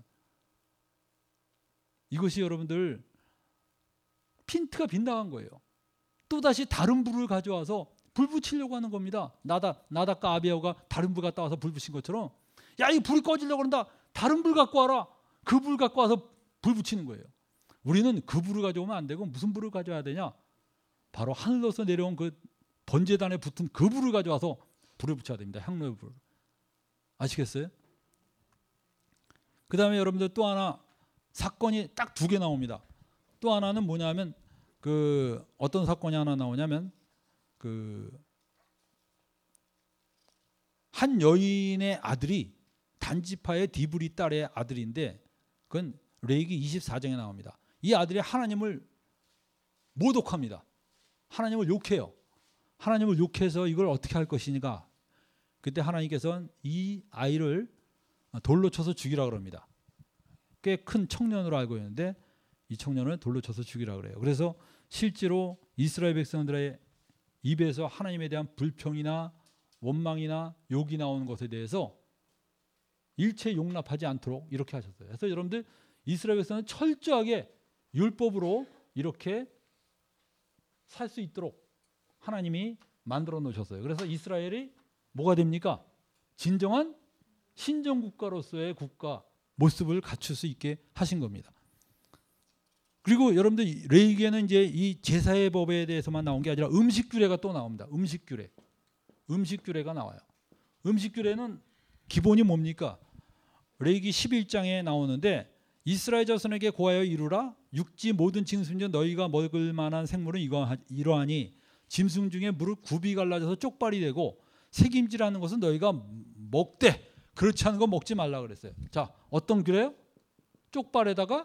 이것이 여러분들 핀트가 빗나간 거예요. 또다시 다른 불을 가져와서 불 붙이려고 하는 겁니다. 나다, 나답과 아비아가 다른 불 갖다 와서 불 붙인 것처럼 야, 이 불이 꺼지려고 그런다. 다른 불 갖고 와라. 그 불 갖고 와서 불 붙이는 거예요. 우리는 그 불을 가져오면 안 되고 무슨 불을 가져와야 되냐? 바로 하늘로서 내려온 그 번제단에 붙은 그 불을 가져와서 불을 붙여야 됩니다. 향로의 불. 아시겠어요? 그 다음에 여러분들 또 하나 사건이 딱 두 개 나옵니다. 또 하나는 뭐냐면 그 어떤 사건이 하나 나오냐면 그 한 여인의 아들이 단지파의 디브리 딸의 아들인데 그건 레위기 이십사장에 나옵니다. 이 아들이 하나님을 모독합니다. 하나님을 욕해요. 하나님을 욕해서 이걸 어떻게 할 것이니까 그때 하나님께서는 이 아이를 돌로 쳐서 죽이라 그럽니다. 꽤 큰 청년으로 알고 있는데 이 청년을 돌로 쳐서 죽이라 그래요. 그래서 실제로 이스라엘 백성들의 입에서 하나님에 대한 불평이나 원망이나 욕이 나오는 것에 대해서 일체 용납하지 않도록 이렇게 하셨어요. 그래서 여러분들 이스라엘 백성은 철저하게 율법으로 이렇게 살 수 있도록 하나님이 만들어 놓으셨어요. 그래서 이스라엘이 뭐가 됩니까? 진정한 신정국가로서의 국가 모습을 갖출 수 있게 하신 겁니다. 그리고 여러분들 레위기에는 이제 이 제사의 법에 대해서만 나온 게 아니라 음식 규례가 또 나옵니다. 음식 규례. 음식 규례가 나와요. 음식 규례는 기본이 뭡니까? 레위기 십일장에 나오는데 이스라엘 자손에게 고하여 이루라. 육지 모든 짐승 중 너희가 먹을 만한 생물은 이러하니 짐승 중에 무릇 굽이 갈라져서 쪽발이 되고 새김질하는 것은 너희가 먹되 그렇지 않은 거 먹지 말라 그랬어요. 자, 어떤 규례요? 쪽발에다가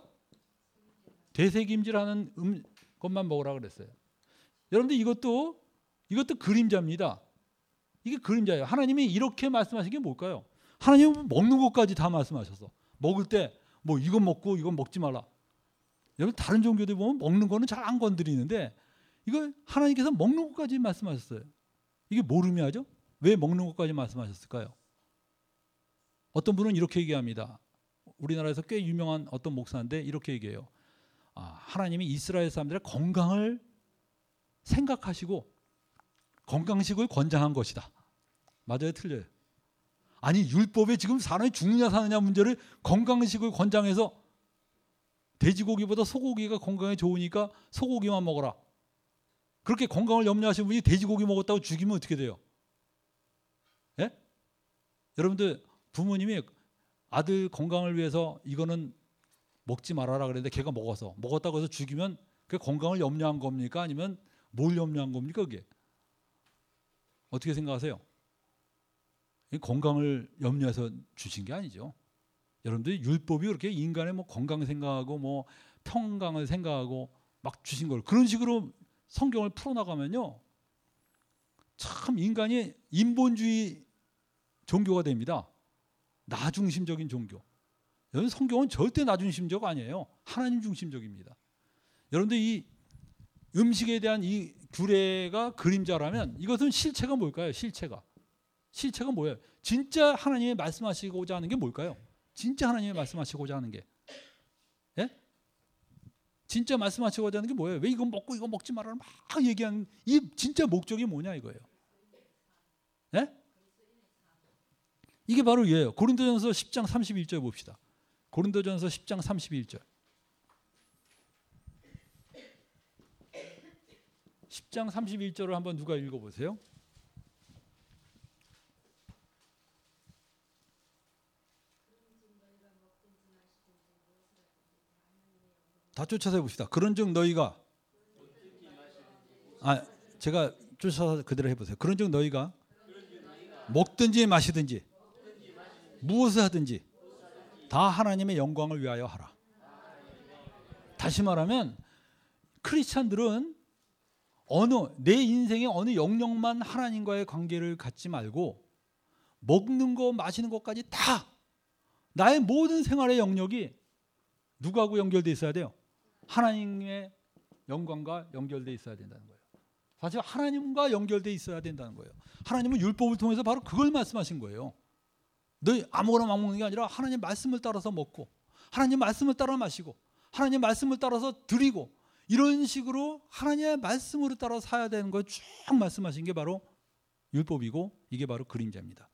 대새김질하는 음, 것만 먹으라 그랬어요. 여러분들 이것도 이것도 그림자입니다. 이게 그림자예요. 하나님이 이렇게 말씀하신 게 뭘까요? 하나님은 먹는 것까지 다 말씀하셨어. 먹을 때 뭐 이건 먹고 이건 먹지 말라. 여러분 다른 종교들 보면 먹는 거는 잘 안 건드리는데 이거 하나님께서 먹는 것까지 말씀하셨어요. 이게 뭘 의미하죠? 왜 먹는 것까지 말씀하셨을까요? 어떤 분은 이렇게 얘기합니다. 우리나라에서 꽤 유명한 어떤 목사인데 이렇게 얘기해요. 아, 하나님이 이스라엘 사람들의 건강을 생각하시고 건강식을 권장한 것이다. 맞아요? 틀려요? 아니 율법에 지금 사람이 죽느냐 사느냐 문제를 건강식을 권장해서 돼지고기보다 소고기가 건강에 좋으니까 소고기만 먹어라. 그렇게 건강을 염려하시는 분이 돼지고기 먹었다고 죽이면 어떻게 돼요? 예? 여러분들 부모님이 아들 건강을 위해서 이거는 먹지 말아라 그랬는데 걔가 먹어서 먹었다고 해서 죽이면 그게 건강을 염려한 겁니까? 아니면 뭘 염려한 겁니까? 그게 어떻게 생각하세요? 건강을 염려해서 주신 게 아니죠. 여러분들 율법이 그렇게 인간의 뭐 건강 생각하고 뭐 평강을 생각하고 막 주신 걸 그런 식으로 성경을 풀어나가면요 참 인간이 인본주의 종교가 됩니다. 나중심적인 종교. 여러분 성경은 절대 나중심적 아니에요. 하나님 중심적입니다. 여러분들 이 음식에 대한 이 규례가 그림자라면 이것은 실체가 뭘까요? 실체가. 실체가 뭐예요? 진짜 하나님이 말씀하시고자 하는 게 뭘까요? 진짜 하나님이 말씀하시고자 하는 게. 예? 진짜 말씀하시고자 하는 게 뭐예요? 왜 이거 먹고 이거 먹지 말아라 막 얘기하는 이 진짜 목적이 뭐냐 이거예요. 예? 이게 바로 이거예요. 고린도전서 십 장 삼십일 절 봅시다. 고린도전서 십 장 삼십일 절. 십 장 삼십일 절을 한번 누가 읽어보세요. 다 쫓아서 해봅시다. 그런즉 너희가 아 제가 쫓아서 그대로 해보세요. 그런즉 너희가 먹든지 마시든지 무엇을 하든지 다 하나님의 영광을 위하여 하라. 다시 말하면 크리스찬들은 어느 내 인생의 어느 영역만 하나님과의 관계를 갖지 말고 먹는 거 마시는 것까지 다 나의 모든 생활의 영역이 누구하고 연결돼 있어야 돼요? 하나님의 영광과 연결돼 있어야 된다는 거예요. 사실 하나님과 연결돼 있어야 된다는 거예요. 하나님은 율법을 통해서 바로 그걸 말씀하신 거예요. 너희 아무거나 막 먹는 게 아니라 하나님 말씀을 따라서 먹고 하나님 말씀을 따라 마시고 하나님 말씀을 따라서 드리고 이런 식으로 하나님의 말씀으로 따라 사야 되는 걸 쭉 말씀하신 게 바로 율법이고 이게 바로 그림자입니다.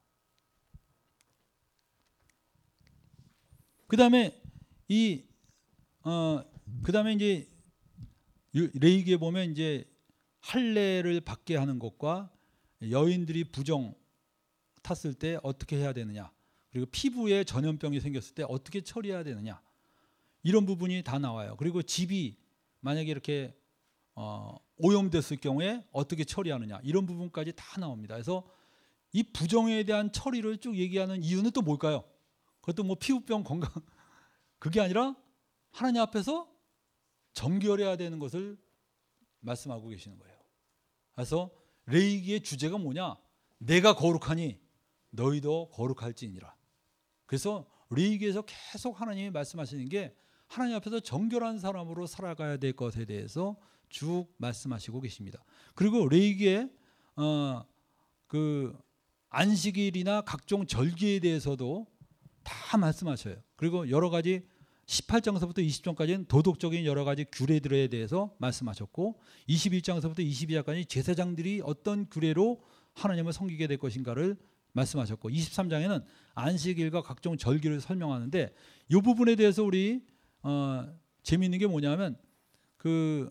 그 다음에 이 어, 그 다음에 이제 레위기에 보면 이제 할례를 받게 하는 것과 여인들이 부정 탔을 때 어떻게 해야 되느냐, 그리고 피부에 전염병이 생겼을 때 어떻게 처리해야 되느냐, 이런 부분이 다 나와요. 그리고 집이 만약에 이렇게 어, 오염됐을 경우에 어떻게 처리하느냐, 이런 부분까지 다 나옵니다. 그래서 이 부정에 대한 처리를 쭉 얘기하는 이유는 또 뭘까요? 그것도 뭐 피부병 건강 그게 아니라 하나님 앞에서 정결해야 되는 것을 말씀하고 계시는 거예요. 그래서 레위기의 주제가 뭐냐? 내가 거룩하니 너희도 거룩할지니라. 그래서 레위기에서 계속 하나님이 말씀하시는 게 하나님 앞에서 정결한 사람으로 살아가야 될 것에 대해서 쭉 말씀하시고 계십니다. 그리고 레위기에 어, 그 안식일이나 각종 절기에 대해서도 다 말씀하셔요. 그리고 여러 가지 십팔 장서부터 이십 장까지는 도덕적인 여러 가지 규례들에 대해서 말씀하셨고 이십일 장서부터 이십이 장까지 제사장들이 어떤 규례로 하나님을 섬기게 될 것인가를 말씀하셨고 이십삼 장에는 안식일과 각종 절기를 설명하는데 이 부분에 대해서 우리 어, 재미있는 게 뭐냐면 그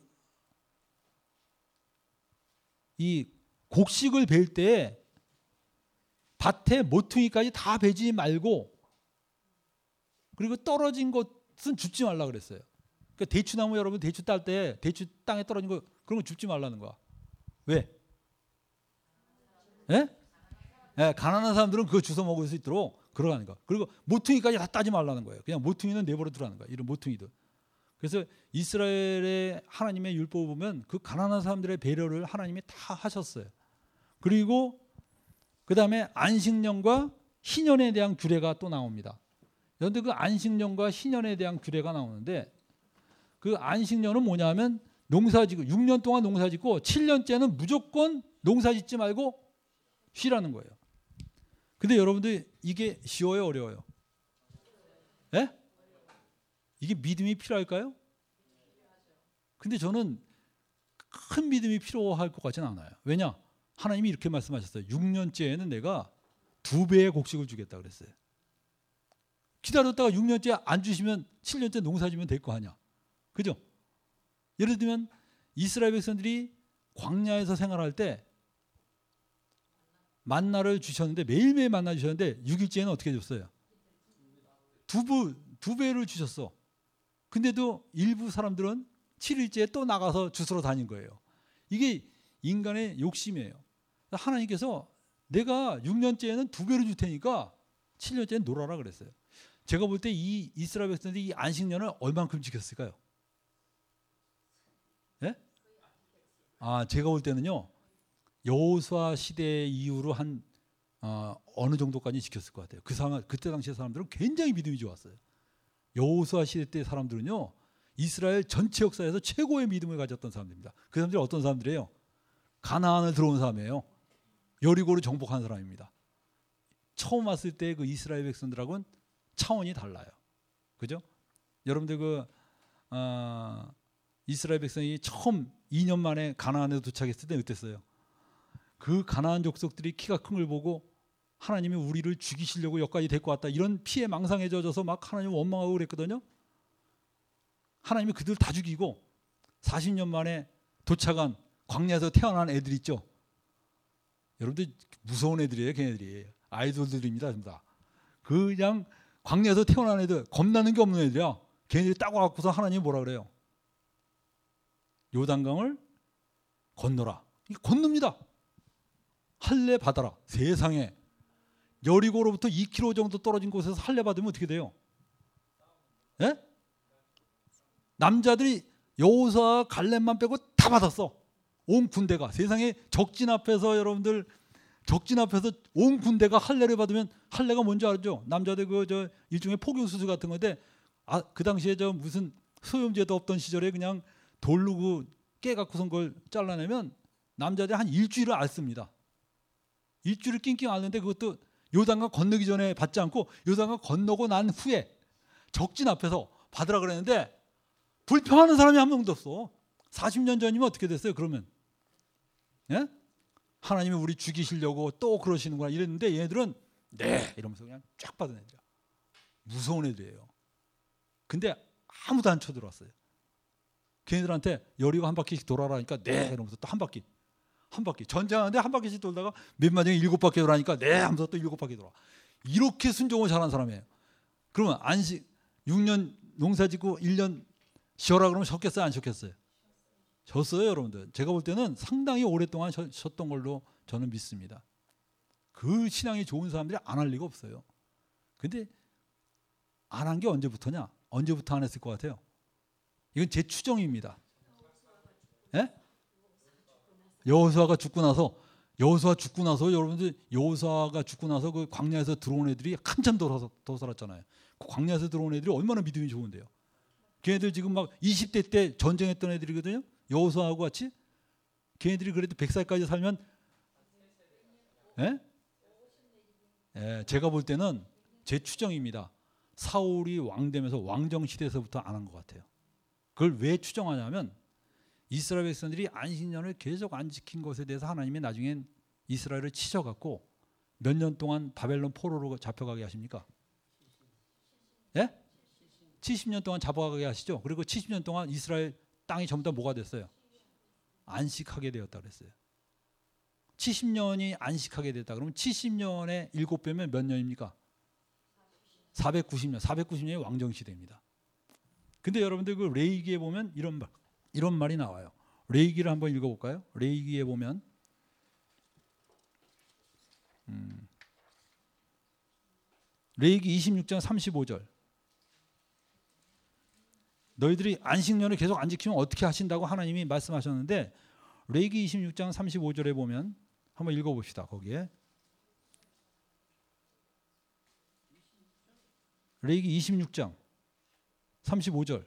이 곡식을 벨 때 밭에 모퉁이까지 다 베지 말고 그리고 떨어진 것은 줍지 말라 그랬어요. 그러니까 대추나무 여러분 대추 딸 때 대추 땅에 떨어진 거 그런 거 줍지 말라는 거야. 왜? 예? 예, 가난한 사람들은 그거 주워 먹을 수 있도록 그러라는 거. 그리고 모퉁이까지 다 따지 말라는 거예요. 그냥 모퉁이는 내버려 두라는 거야. 이런 모퉁이들. 그래서 이스라엘의 하나님의 율법을 보면 그 가난한 사람들의 배려를 하나님이 다 하셨어요. 그리고 그 다음에 안식년과 희년에 대한 규례가 또 나옵니다. 그런데 그 안식년과 희년에 대한 규례가 나오는데 그 안식년은 뭐냐면 농사짓고 육 년 동안 농사짓고 칠 년째는 무조건 농사짓지 말고 쉬라는 거예요. 근데 여러분들 이게 쉬워요, 어려워요? 예? 이게 믿음이 필요할까요? 근데 저는 큰 믿음이 필요할 것 같지는 않아요. 왜냐? 하나님이 이렇게 말씀하셨어요. 육 년째에는 내가 두 배의 곡식을 주겠다 그랬어요. 기다렸다가 육 년째 안 주시면 칠 년째 농사지면 될 거 아니야. 그죠? 예를 들면 이스라엘 백성들이 광야에서 생활할 때 만나를 주셨는데 매일매일 만나 주셨는데 육 일째에는 어떻게 줬어요? 두, 부, 두 배를 주셨어. 근데도 일부 사람들은 칠 일째에 또 나가서 주스러 다닌 거예요. 이게 인간의 욕심이에요. 하나님께서 내가 육 년째에는 두 배를 줄 테니까 칠 년째는 놀아라 그랬어요. 제가 볼 때 이 이스라엘 백성들이 이 안식년을 얼만큼 지켰을까요? 예? 아, 제가 볼 때는요. 여호수아 시대 이후로 한 어, 어느 정도까지 지켰을 것 같아요. 그 상황 그때 당시의 사람들은 굉장히 믿음이 좋았어요. 여호수아 시대 때 사람들은요. 이스라엘 전체 역사에서 최고의 믿음을 가졌던 사람들입니다. 그 사람들이 어떤 사람들이에요? 가나안을 들어온 사람이에요. 여리고를 정복한 사람입니다. 처음 왔을 때 그 이스라엘 백성들하고는 차원이 달라요. 그죠? 여러분들 그 어, 이스라엘 백성이 처음 이 년 만에 가나안에 도착했을 때 어땠어요? 그 가나안 족속들이 키가 큰 걸 보고 하나님이 우리를 죽이시려고 여기까지 데리고 왔다. 이런 피해 망상에 젖어서 막 하나님 원망하고 그랬거든요. 하나님이 그들 다 죽이고 사십 년 만에 도착한 광야에서 태어난 애들 있죠. 여러분들 무서운 애들이에요. 걔네들이. 아이돌들입니다. 전부 다. 그냥 광야에서 태어난 애들 겁나는 게 없는 애들이야. 걔네들이 딱 와갖고서 하나님이 뭐라 그래요? 요단강을 건너라. 이게 건넙니다. 할례 받아라. 세상에. 여리고로부터 이 킬로미터 정도 떨어진 곳에서 할례 받으면 어떻게 돼요? 예? 남자들이 여호수아 갈렙만 빼고 다 받았어. 온 군대가. 세상에 적진 앞에서 여러분들 적진 앞에서 온 군대가 할례를 받으면 할례가 뭔지 알죠? 남자들 그 저 일종의 포교 수술 같은 건데 아, 그 당시에 저 무슨 소염제도 없던 시절에 그냥 돌로 그 깨갖고선 그걸 잘라내면 남자들이 한 일주일을 앓습니다. 일주일을 낑낑 앓는데 그것도 요단강 건너기 전에 받지 않고 요단강 건너고 난 후에 적진 앞에서 받으라 그랬는데 불평하는 사람이 한 명도 없어. 사십 년 전이면 어떻게 됐어요? 그러면 예? 하나님이 우리 죽이시려고 또 그러시는구나 이랬는데 얘네들은 네 이러면서 그냥 쫙 받은 애들이야. 무서운 애들이에요. 근데 아무도 안 쳐들어왔어요. 걔네들한테 여리고 한 바퀴씩 돌아라니까 네 이러면서 또 한 바퀴 한 바퀴 전쟁하는데 한 바퀴씩 돌다가 몇 마디에 일곱 바퀴 돌아니까 네 하면서 또 일곱 바퀴 돌아. 이렇게 순종을 잘한 사람이에요. 그러면 안식 육 년 농사짓고 일 년 쉬어라 그러면 쉬었겠어요? 안 쉬었겠어요? 쉬었어요 여러분들. 제가 볼 때는 상당히 오랫동안 쉬었던 걸로 저는 믿습니다. 그 신앙이 좋은 사람들이 안 할 리가 없어요. 근데 안 한 게 언제부터냐? 언제부터 안 했을 것 같아요? 이건 제 추정입니다. 예? 여호수아가 죽고 나서 여호수아 죽고 나서 여러분들 여호수아가 죽고 나서 그 광야에서 들어온 애들이 한참 더, 더 살았잖아요. 그 광야에서 들어온 애들이 얼마나 믿음이 좋은데요. 걔네들 지금 막 이십 대 때 전쟁했던 애들이거든요. 여호수아하고 같이. 걔네들이 그래도 백 살까지 살면 예? 예, 제가 볼 때는 제 추정입니다. 사울이 왕 되면서 왕정 시대에서부터 안 한 것 같아요. 그걸 왜 추정하냐면 이스라엘 백성들이 안식년을 계속 안 지킨 것에 대해서 하나님이 나중엔 이스라엘을 치셔갖고 몇 년 동안 바벨론 포로로 잡혀가게 하십니까? 예? 칠십 년 동안 잡아가게 하시죠. 그리고 칠십 년 동안 이스라엘 땅이 전부 다 뭐가 됐어요? 안식하게 되었다 그랬어요. 칠십 년이 안식하게 됐다. 그러면 칠십 년에 일곱 배면 몇 년입니까? 사백구십 년. 사백구십 년이 왕정시대입니다. 근데 여러분들 그 레위기에 보면 이런 말, 이런 말이 나와요. 레위기를 한번 읽어볼까요? 레위기에 보면 음, 레위기 이십육 장 삼십오 절. 너희들이 안식년을 계속 안 지키면 어떻게 하신다고 하나님이 말씀하셨는데 레위기 이십육 장 삼십오 절에 보면 한번 읽어봅시다. 거기에 레위기 이십육 장 삼십오 절.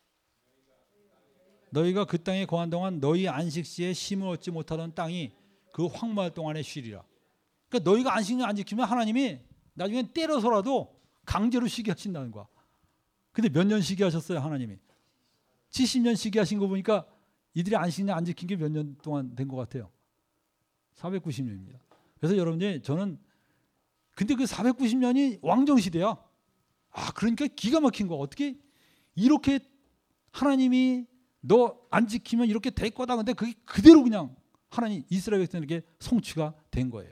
너희가 그 땅에 거한 동안 너희 안식시에 쉼을 얻지 못하던 땅이 그 황무할 동안에 쉬리라. 그러니까 너희가 안식년 안 지키면 하나님이 나중에 때려서라도 강제로 쉬게 하신다는 거야. 근데 몇 년 쉬게 하셨어요, 하나님이? 칠십 년 쉬게 하신 거 보니까 이들이 안식년 안 지킨 게 몇 년 동안 된 것 같아요. 사백구십 년입니다. 그래서 여러분들, 저는 근데 그 사백구십 년이 왕정시대야. 아, 그러니까 기가 막힌 거. 어떻게 이렇게 하나님이 너 안 지키면 이렇게 될 거다. 근데 그게 그대로 그냥 하나님 이스라엘 백성에게 성취가 된 거예요.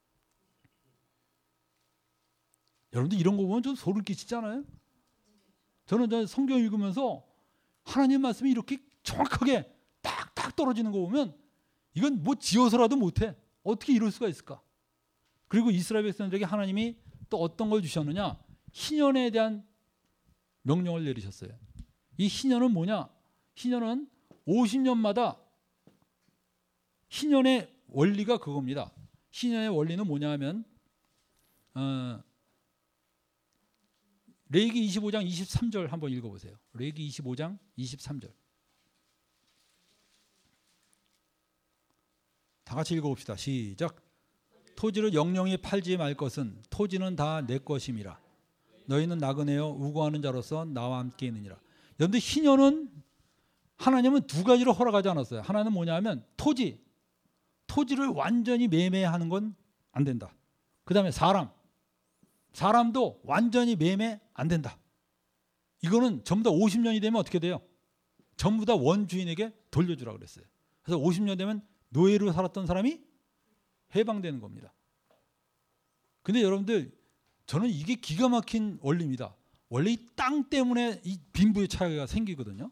여러분들 이런 거 보면 좀 소름 끼치잖아요. 저는 저 성경 읽으면서 하나님 말씀이 이렇게 정확하게 딱딱 떨어지는 거 보면 이건 뭐 지어서라도 못해. 어떻게 이럴 수가 있을까? 그리고 이스라엘 백성들에게 하나님이 또 어떤 걸 주셨느냐? 희년에 대한 명령을 내리셨어요. 이 희년은 뭐냐? 희년은 오십 년마다 희년의 원리가 그겁니다. 희년의 원리는 뭐냐 하면 어, 레위기 이십오 장 이십삼 절 한번 읽어보세요. 레위기 이십오 장 이십삼 절. 다 같이 읽어봅시다. 시작. 토지를 영영히 팔지 말 것은 토지는 다 내 것임이라. 너희는 나그네여 우고하는 자로서 나와 함께 있느니라. 여러분들 희년은 하나님은 두 가지로 허락하지 않았어요. 하나는 뭐냐면 토지, 토지를 완전히 매매하는 건 안 된다. 그 다음에 사람, 사람도 완전히 매매 안 된다. 이거는 전부 다 오십 년이 되면 어떻게 돼요? 전부 다 원주인에게 돌려주라 그랬어요. 그래서 오십 년 되면 노예로 살았던 사람이 해방되는 겁니다. 근데 여러분들, 저는 이게 기가 막힌 원리입니다. 원래 이 땅 때문에 이 빈부의 차이가 생기거든요.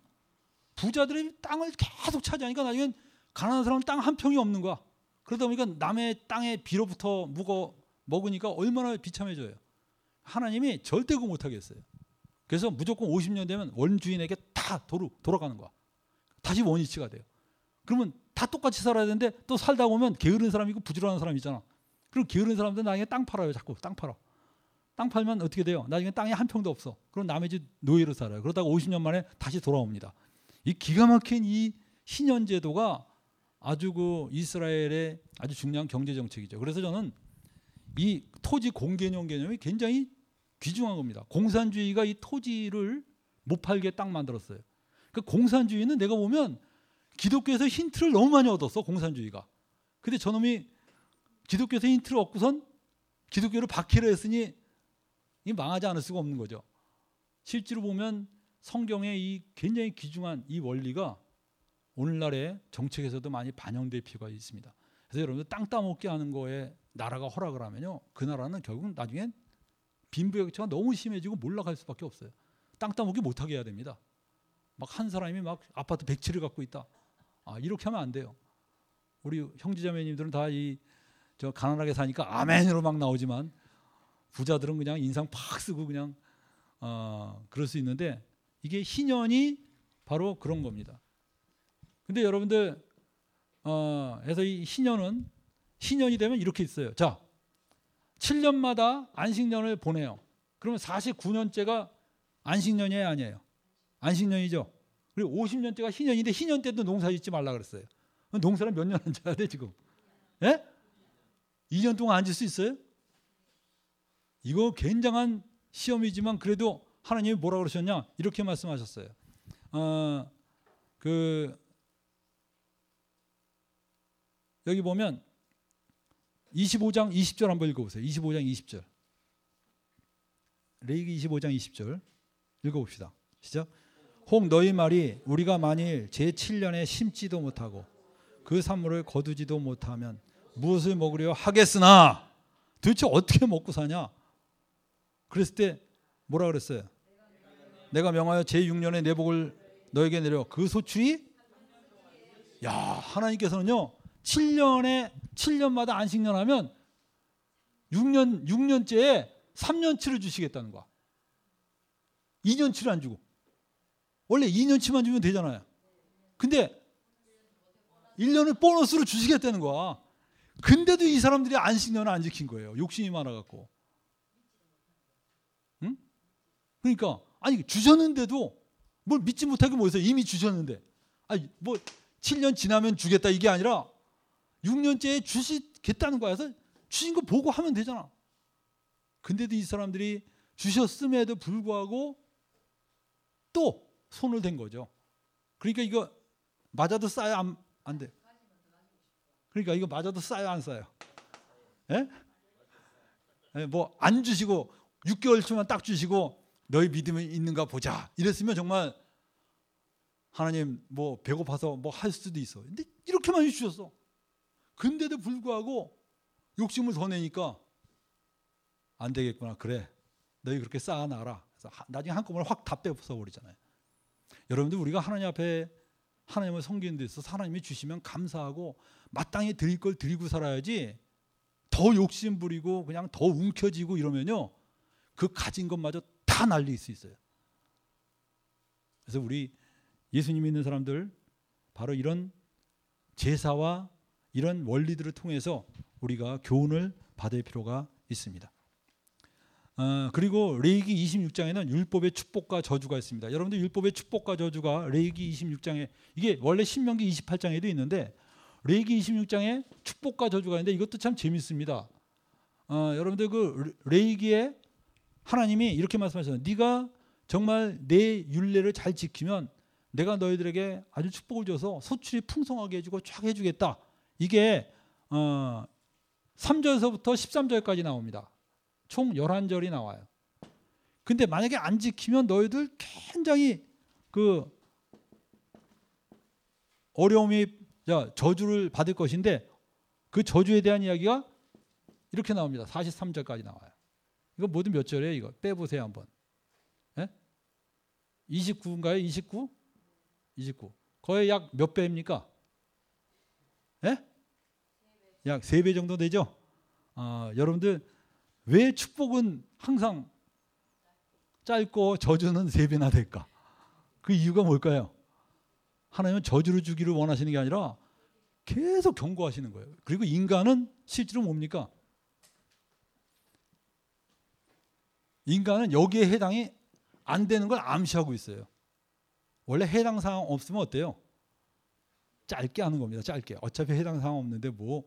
부자들이 땅을 계속 차지하니까 나중에 가난한 사람은 땅 한 평이 없는 거야. 그러다 보니까 남의 땅에 비로부터 묵어 먹으니까 얼마나 비참해져요. 하나님이 절대 그거 못하겠어요. 그래서 무조건 오십 년 되면 원주인에게 다 도로, 돌아가는 거야. 다시 원위치가 돼요. 그러면 다 똑같이 살아야 되는데 또 살다 보면 게으른 사람이 있고 부지런한 사람이 있잖아. 그리고 게으른 사람들은 나중에 땅 팔아요. 자꾸 땅 팔아. 땅 팔면 어떻게 돼요? 나중에 땅에 한 평도 없어. 그럼 남의 집 노예로 살아요. 그러다가 오십 년 만에 다시 돌아옵니다. 이 기가 막힌 이 희년 제도가 아주 그 이스라엘의 아주 중요한 경제 정책이죠. 그래서 저는 이 토지 공개념 개념이 굉장히 귀중한 겁니다. 공산주의가 이 토지를 못 팔게 딱 만들었어요. 그 공산주의는 내가 보면 기독교에서 힌트를 너무 많이 얻었어, 공산주의가. 근데 저놈이 기독교에서 힌트를 얻고선 기독교를 박해를 했으니 이 망하지 않을 수가 없는 거죠. 실제로 보면 성경의 이 굉장히 귀중한 이 원리가 오늘날의 정책에서도 많이 반영될 필요가 있습니다. 그래서 여러분들 땅 따먹게 하는 거에 나라가 허락을 하면요, 그 나라는 결국 나중엔 빈부의 격차가 너무 심해지고 몰락할 수밖에 없어요. 땅 따먹기 못하게 해야 됩니다. 막 한 사람이 막 아파트 백 채를 갖고 있다. 아, 이렇게 하면 안 돼요. 우리 형제자매님들은 다 이 저 가난하게 사니까 아멘으로 막 나오지만 부자들은 그냥 인상 팍 쓰고 그냥 어, 그럴 수 있는데 이게 희년이 바로 그런 겁니다. 근데 여러분들 어, 해서 이 희년은 희년이 되면 이렇게 있어요. 자, 칠 년마다 안식년을 보내요. 그러면 사십구 년째가 안식년이에요, 아니에요? 안식년이죠. 그리고 오십 년째가 희년인데 희년 때도 농사 짓지 말라 그랬어요. 농사를 몇 년 안 져야 돼 지금? 예? 이 년 동안 안 질 수 있어요? 이거 굉장한 시험이지만 그래도 하나님이 뭐라 그러셨냐? 이렇게 말씀하셨어요. 어, 그 여기 보면 이십오 장 이십 절 한번 읽어보세요. 이십오 장 이십 절. 레위기 이십오 장 이십 절 읽어봅시다. 시작. 혹 너희 말이 우리가 만일 제칠 년에 심지도 못하고 그 산물을 거두지도 못하면 무엇을 먹으려 하겠으나 도대체 어떻게 먹고 사냐? 그랬을 때 뭐라 그랬어요? 내가 명하여 제육 년의 내복을 너에게 내려 그 소출이, 야, 하나님께서는요 칠 년에 칠 년마다 안식년 하면 육 년 육 년째에 삼 년치를 주시겠다는 거야. 이 년치를 안 주고. 원래 이 년치만 주면 되잖아요. 근데 일 년을 보너스로 주시겠다는 거야. 근데도 이 사람들이 안식년을 안 지킨 거예요. 욕심이 많아갖고. 응? 그러니까 아니 주셨는데도 뭘 믿지 못하게 뭐 있어요. 이미 주셨는데. 아니 뭐 칠 년 지나면 주겠다 이게 아니라 육 년째에 주시겠다는 거야. 그래서 주신 거 보고 하면 되잖아. 근데도 이 사람들이 주셨음에도 불구하고 또 손을 댄 거죠. 그러니까 이거 맞아도 싸요? 안, 안 돼? 그러니까 이거 맞아도 싸요? 안 싸요? 예? 예, 뭐 안 주시고 육 개월치만 딱 주시고 너희 믿음이 있는가 보자 이랬으면 정말 하나님 뭐 배고파서 뭐 할 수도 있어. 근데 이렇게 많이 주셨어. 근데도 불구하고 욕심을 더 내니까 안 되겠구나. 그래 너희 그렇게 쌓아놔라. 그래서 나중에 한꺼번에 확 다 빼서 버리잖아요. 여러분들 우리가 하나님 앞에 하나님을 섬기는 데 있어서 하나님이 주시면 감사하고 마땅히 드릴 걸 드리고 살아야지 더 욕심 부리고 그냥 더 움켜쥐고 이러면요 그 가진 것마저 다 날릴 수 있어요. 그래서 우리 예수님 믿는 사람들 바로 이런 제사와 이런 원리들을 통해서 우리가 교훈을 받을 필요가 있습니다. 어, 그리고 레위기 이십육 장에는 율법의 축복과 저주가 있습니다. 여러분들 율법의 축복과 저주가 레위기 이십육 장에 이게 원래 신명기 이십팔 장에도 있는데 레위기 이십육 장에 축복과 저주가 있는데 이것도 참 재밌습니다. 어, 여러분들 그 레위기에 하나님이 이렇게 말씀하셨어요. 네가 정말 내 율례를 잘 지키면 내가 너희들에게 아주 축복을 줘서 소출이 풍성하게 해주고 쫙 해주겠다. 이게 어, 삼 절에서부터 십삼 절까지 나옵니다. 총 열한 절이 나와요. 근데 만약에 안 지키면 너희들 굉장히 그 어려움이 저주를 받을 것인데 그 저주에 대한 이야기가 이렇게 나옵니다. 사십삼 절까지 나와요. 이거 모두 몇 절이에요? 이거 빼보세요 한번. 예? 이십구인가요? 이십구? 이십구. 거의 약 몇 배입니까? 예? 약 세 배 정도 되죠? 어, 여러분들 왜 축복은 항상 짧고 저주는 세 배나 될까? 그 이유가 뭘까요? 하나님은 저주를 주기를 원하시는 게 아니라 계속 경고하시는 거예요. 그리고 인간은 실제로 뭡니까? 인간은 여기에 해당이 안 되는 걸 암시하고 있어요. 원래 해당 사항 없으면 어때요? 짧게 하는 겁니다. 짧게. 어차피 해당 사항 없는데 뭐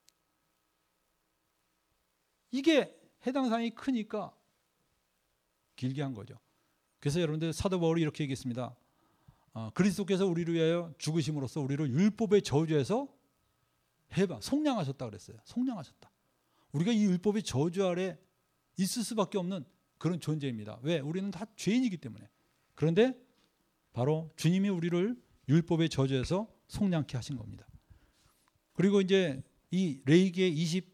이게 해당 사항이 크니까 길게 한 거죠. 그래서 여러분들 사도 바울이 이렇게 얘기했습니다. 어, 그리스도께서 우리를 위하여 죽으심으로써 우리를 율법의 저주에서 해봐 속량하셨다 그랬어요. 속량하셨다. 우리가 이 율법의 저주 아래 있을 수밖에 없는 그런 존재입니다. 왜? 우리는 다 죄인이기 때문에. 그런데 바로 주님이 우리를 율법의 저주에서 속량케 하신 겁니다. 그리고 이제 이 레위기의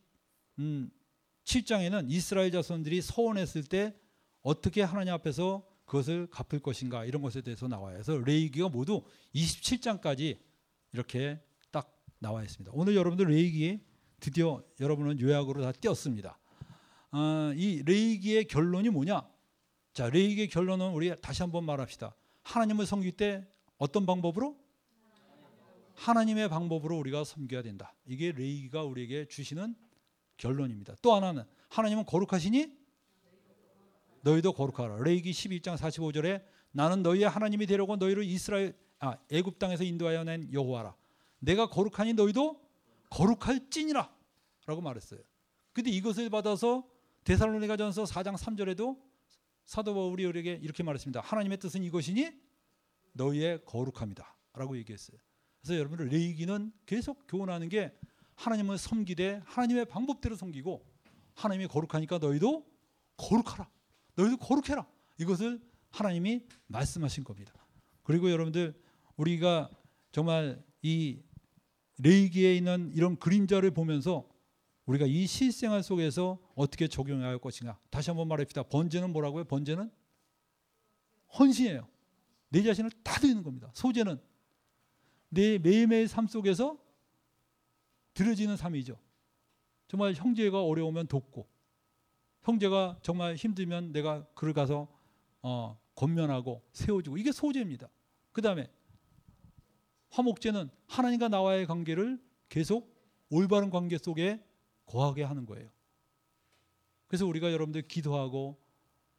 이십칠 장에는 이스라엘 자손들이 서원했을 때 어떻게 하나님 앞에서 그것을 갚을 것인가 이런 것에 대해서 나와요. 그래서 레위기가 모두 이십칠 장까지 이렇게 딱 나와 있습니다. 오늘 여러분들 레위기에 드디어 여러분은 요약으로 다 띄었습니다. 어, 이 레위기의 결론이 뭐냐? 자, 레위기의 결론은 우리 다시 한번 말합시다. 하나님을 섬길 때 어떤 방법으로? 하나님의 방법으로 우리가 섬겨야 된다. 이게 레위기가 우리에게 주시는 결론입니다. 또 하나는 하나님은 거룩하시니 너희도 거룩하라. 레위기 십일 장 사십오 절에 나는 너희의 하나님이 되려고 너희를 이스라엘 아, 애굽 땅에서 인도하여 낸 여호와라. 내가 거룩하니 너희도 거룩할지니라 라고 말했어요. 근데 이것을 받아서 데살로니가전서 사 장 삼 절에도 사도 바울이 우리에게 이렇게 말했습니다. 하나님의 뜻은 이것이니 너희의 거룩함이다 라고 얘기했어요. 그래서 여러분들 레위기는 계속 교훈하는 게 하나님을 섬기되 하나님의 방법대로 섬기고 하나님이 거룩하니까 너희도 거룩하라. 너희도 거룩해라. 이것을 하나님이 말씀하신 겁니다. 그리고 여러분들 우리가 정말 이 레위기에 있는 이런 그림자를 보면서 우리가 이 실생활 속에서 어떻게 적용해야 할 것인가. 다시 한번 말합시다. 번제는 뭐라고요? 번제는 헌신이에요. 내 자신을 다 드리는 겁니다. 소제는 내 매일매일 삶 속에서 드려지는 삶이죠. 정말 형제가 어려우면 돕고 형제가 정말 힘들면 내가 그를 가서 어, 권면하고 세워주고 이게 소제입니다. 그 다음에 화목제는 하나님과 나와의 관계를 계속 올바른 관계 속에 거하게 하는 거예요. 그래서 우리가 여러분들 기도하고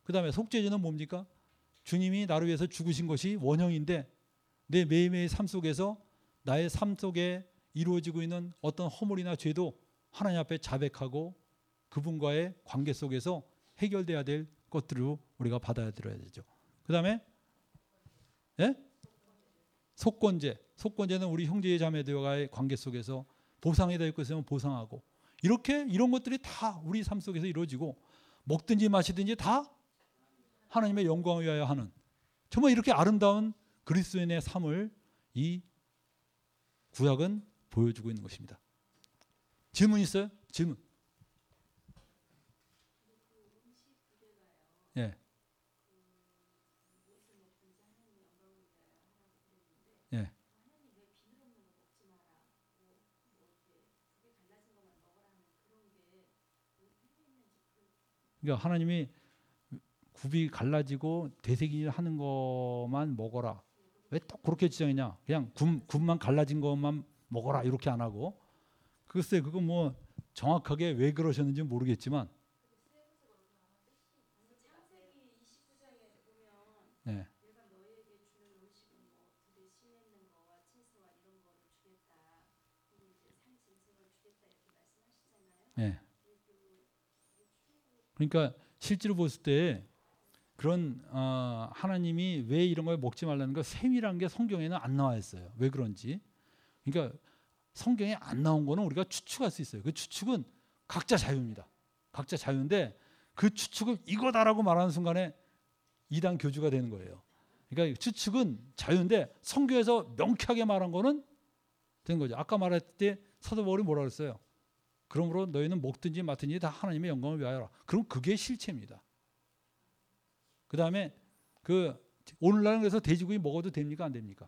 그 다음에 속죄제는 뭡니까? 주님이 나를 위해서 죽으신 것이 원형인데 내 매일매일 삶 속에서 나의 삶 속에 이루어지고 있는 어떤 허물이나 죄도 하나님 앞에 자백하고 그분과의 관계 속에서 해결돼야 될 것들로 우리가 받아들여야 되죠. 그 다음에 예? 속건제. 속건제는 우리 형제 자매들과의 관계 속에서 보상이 될 것이면 보상하고, 이렇게 이런 것들이 다 우리 삶 속에서 이루어지고, 먹든지 마시든지 다 하나님의 영광을 위하여 하는, 정말 이렇게 아름다운 그리스도인의 삶을 이 구약은 보여주고 있는 것입니다. 질문 있어요? 질문. 예. 예. 그러니까 하나님이 굽이 갈라지고 되새김질 하는 것만 먹어라. 왜 또 그렇게 지정했냐? 그냥 굽, 굽만 갈라진 것만 먹어라 이렇게 안 하고. 글쎄 그거 뭐 정확하게 왜 그러셨는지 모르겠지만, 네. 네. 그러니까 실제로 봤을 때 그런 어, 하나님이 왜 이런 걸 먹지 말라는 거, 셈이라는 게 성경에는 안 나와 있어요. 왜 그런지. 그러니까 성경에 안 나온 거는 우리가 추측할 수 있어요. 그 추측은 각자 자유입니다. 각자 자유인데 그 추측을 이거다라고 말하는 순간에 이단 교주가 되는 거예요. 그러니까 추측은 자유인데 성경에서 명쾌하게 말한 거는 된 거죠. 아까 말했을 때 사도 바울이 뭐라 그랬어요? 그러므로 너희는 먹든지 마든지 다 하나님의 영광을 위하여라. 그럼 그게 실체입니다. 그 다음에 그 오늘날은 그래서 돼지고기 먹어도 됩니까? 안 됩니까?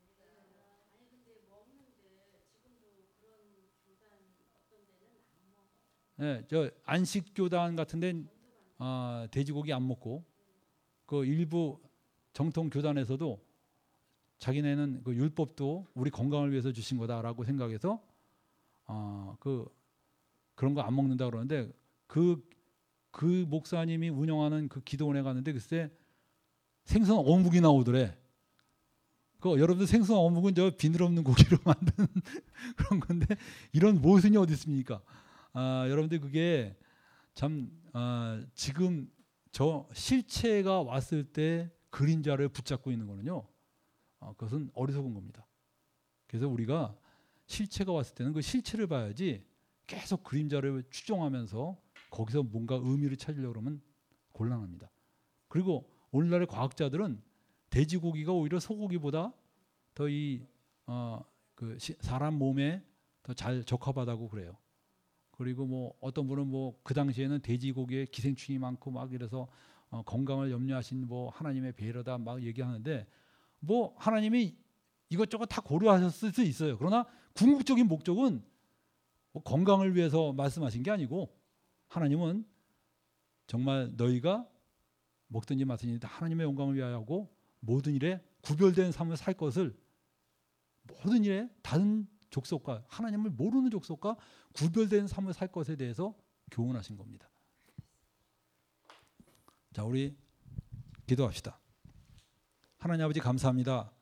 네, 저 안식 교단 같은데 어, 돼지고기 안 먹고, 그 일부 정통 교단에서도 자기네는 그 율법도 우리 건강을 위해서 주신 거다라고 생각해서 어, 그 그런 거 안 먹는다 그러는데, 그, 그 목사님이 운영하는 그 기도원에 갔는데 글쎄 생선 어묵이 나오더래. 그 여러분들 생선 어묵은 저 비늘 없는 고기로 만든 그런 건데 이런 모순이 어디 있습니까? 아, 여러분들 그게 참 아, 지금 저 실체가 왔을 때 그림자를 붙잡고 있는 거는요. 아, 그것은 어리석은 겁니다. 그래서 우리가 실체가 왔을 때는 그 실체를 봐야지 계속 그림자를 추종하면서 거기서 뭔가 의미를 찾으려고 그러면 곤란합니다. 그리고 오늘날의 과학자들은 돼지고기가 오히려 소고기보다 더 이 어, 그 사람 몸에 더 잘 적합하다고 그래요. 그리고 뭐 어떤 분은 뭐 그 당시에는 돼지고기에 기생충이 많고 막 이래서 어, 건강을 염려하신 뭐 하나님의 배려다 막 얘기하는데, 뭐 하나님이 이것저것 다 고려하셨을 수 있어요. 그러나 궁극적인 목적은 뭐 건강을 위해서 말씀하신 게 아니고, 하나님은 정말 너희가 먹든지 마든지 다 하나님의 영광을 위하여 하고 모든 일에 구별된 삶을 살 것을, 모든 일에 다른 족속과 하나님을 모르는 족속과 구별된 삶을 살 것에 대해서 교훈하신 겁니다. 자, 우리 기도합시다. 하나님 아버지 감사합니다.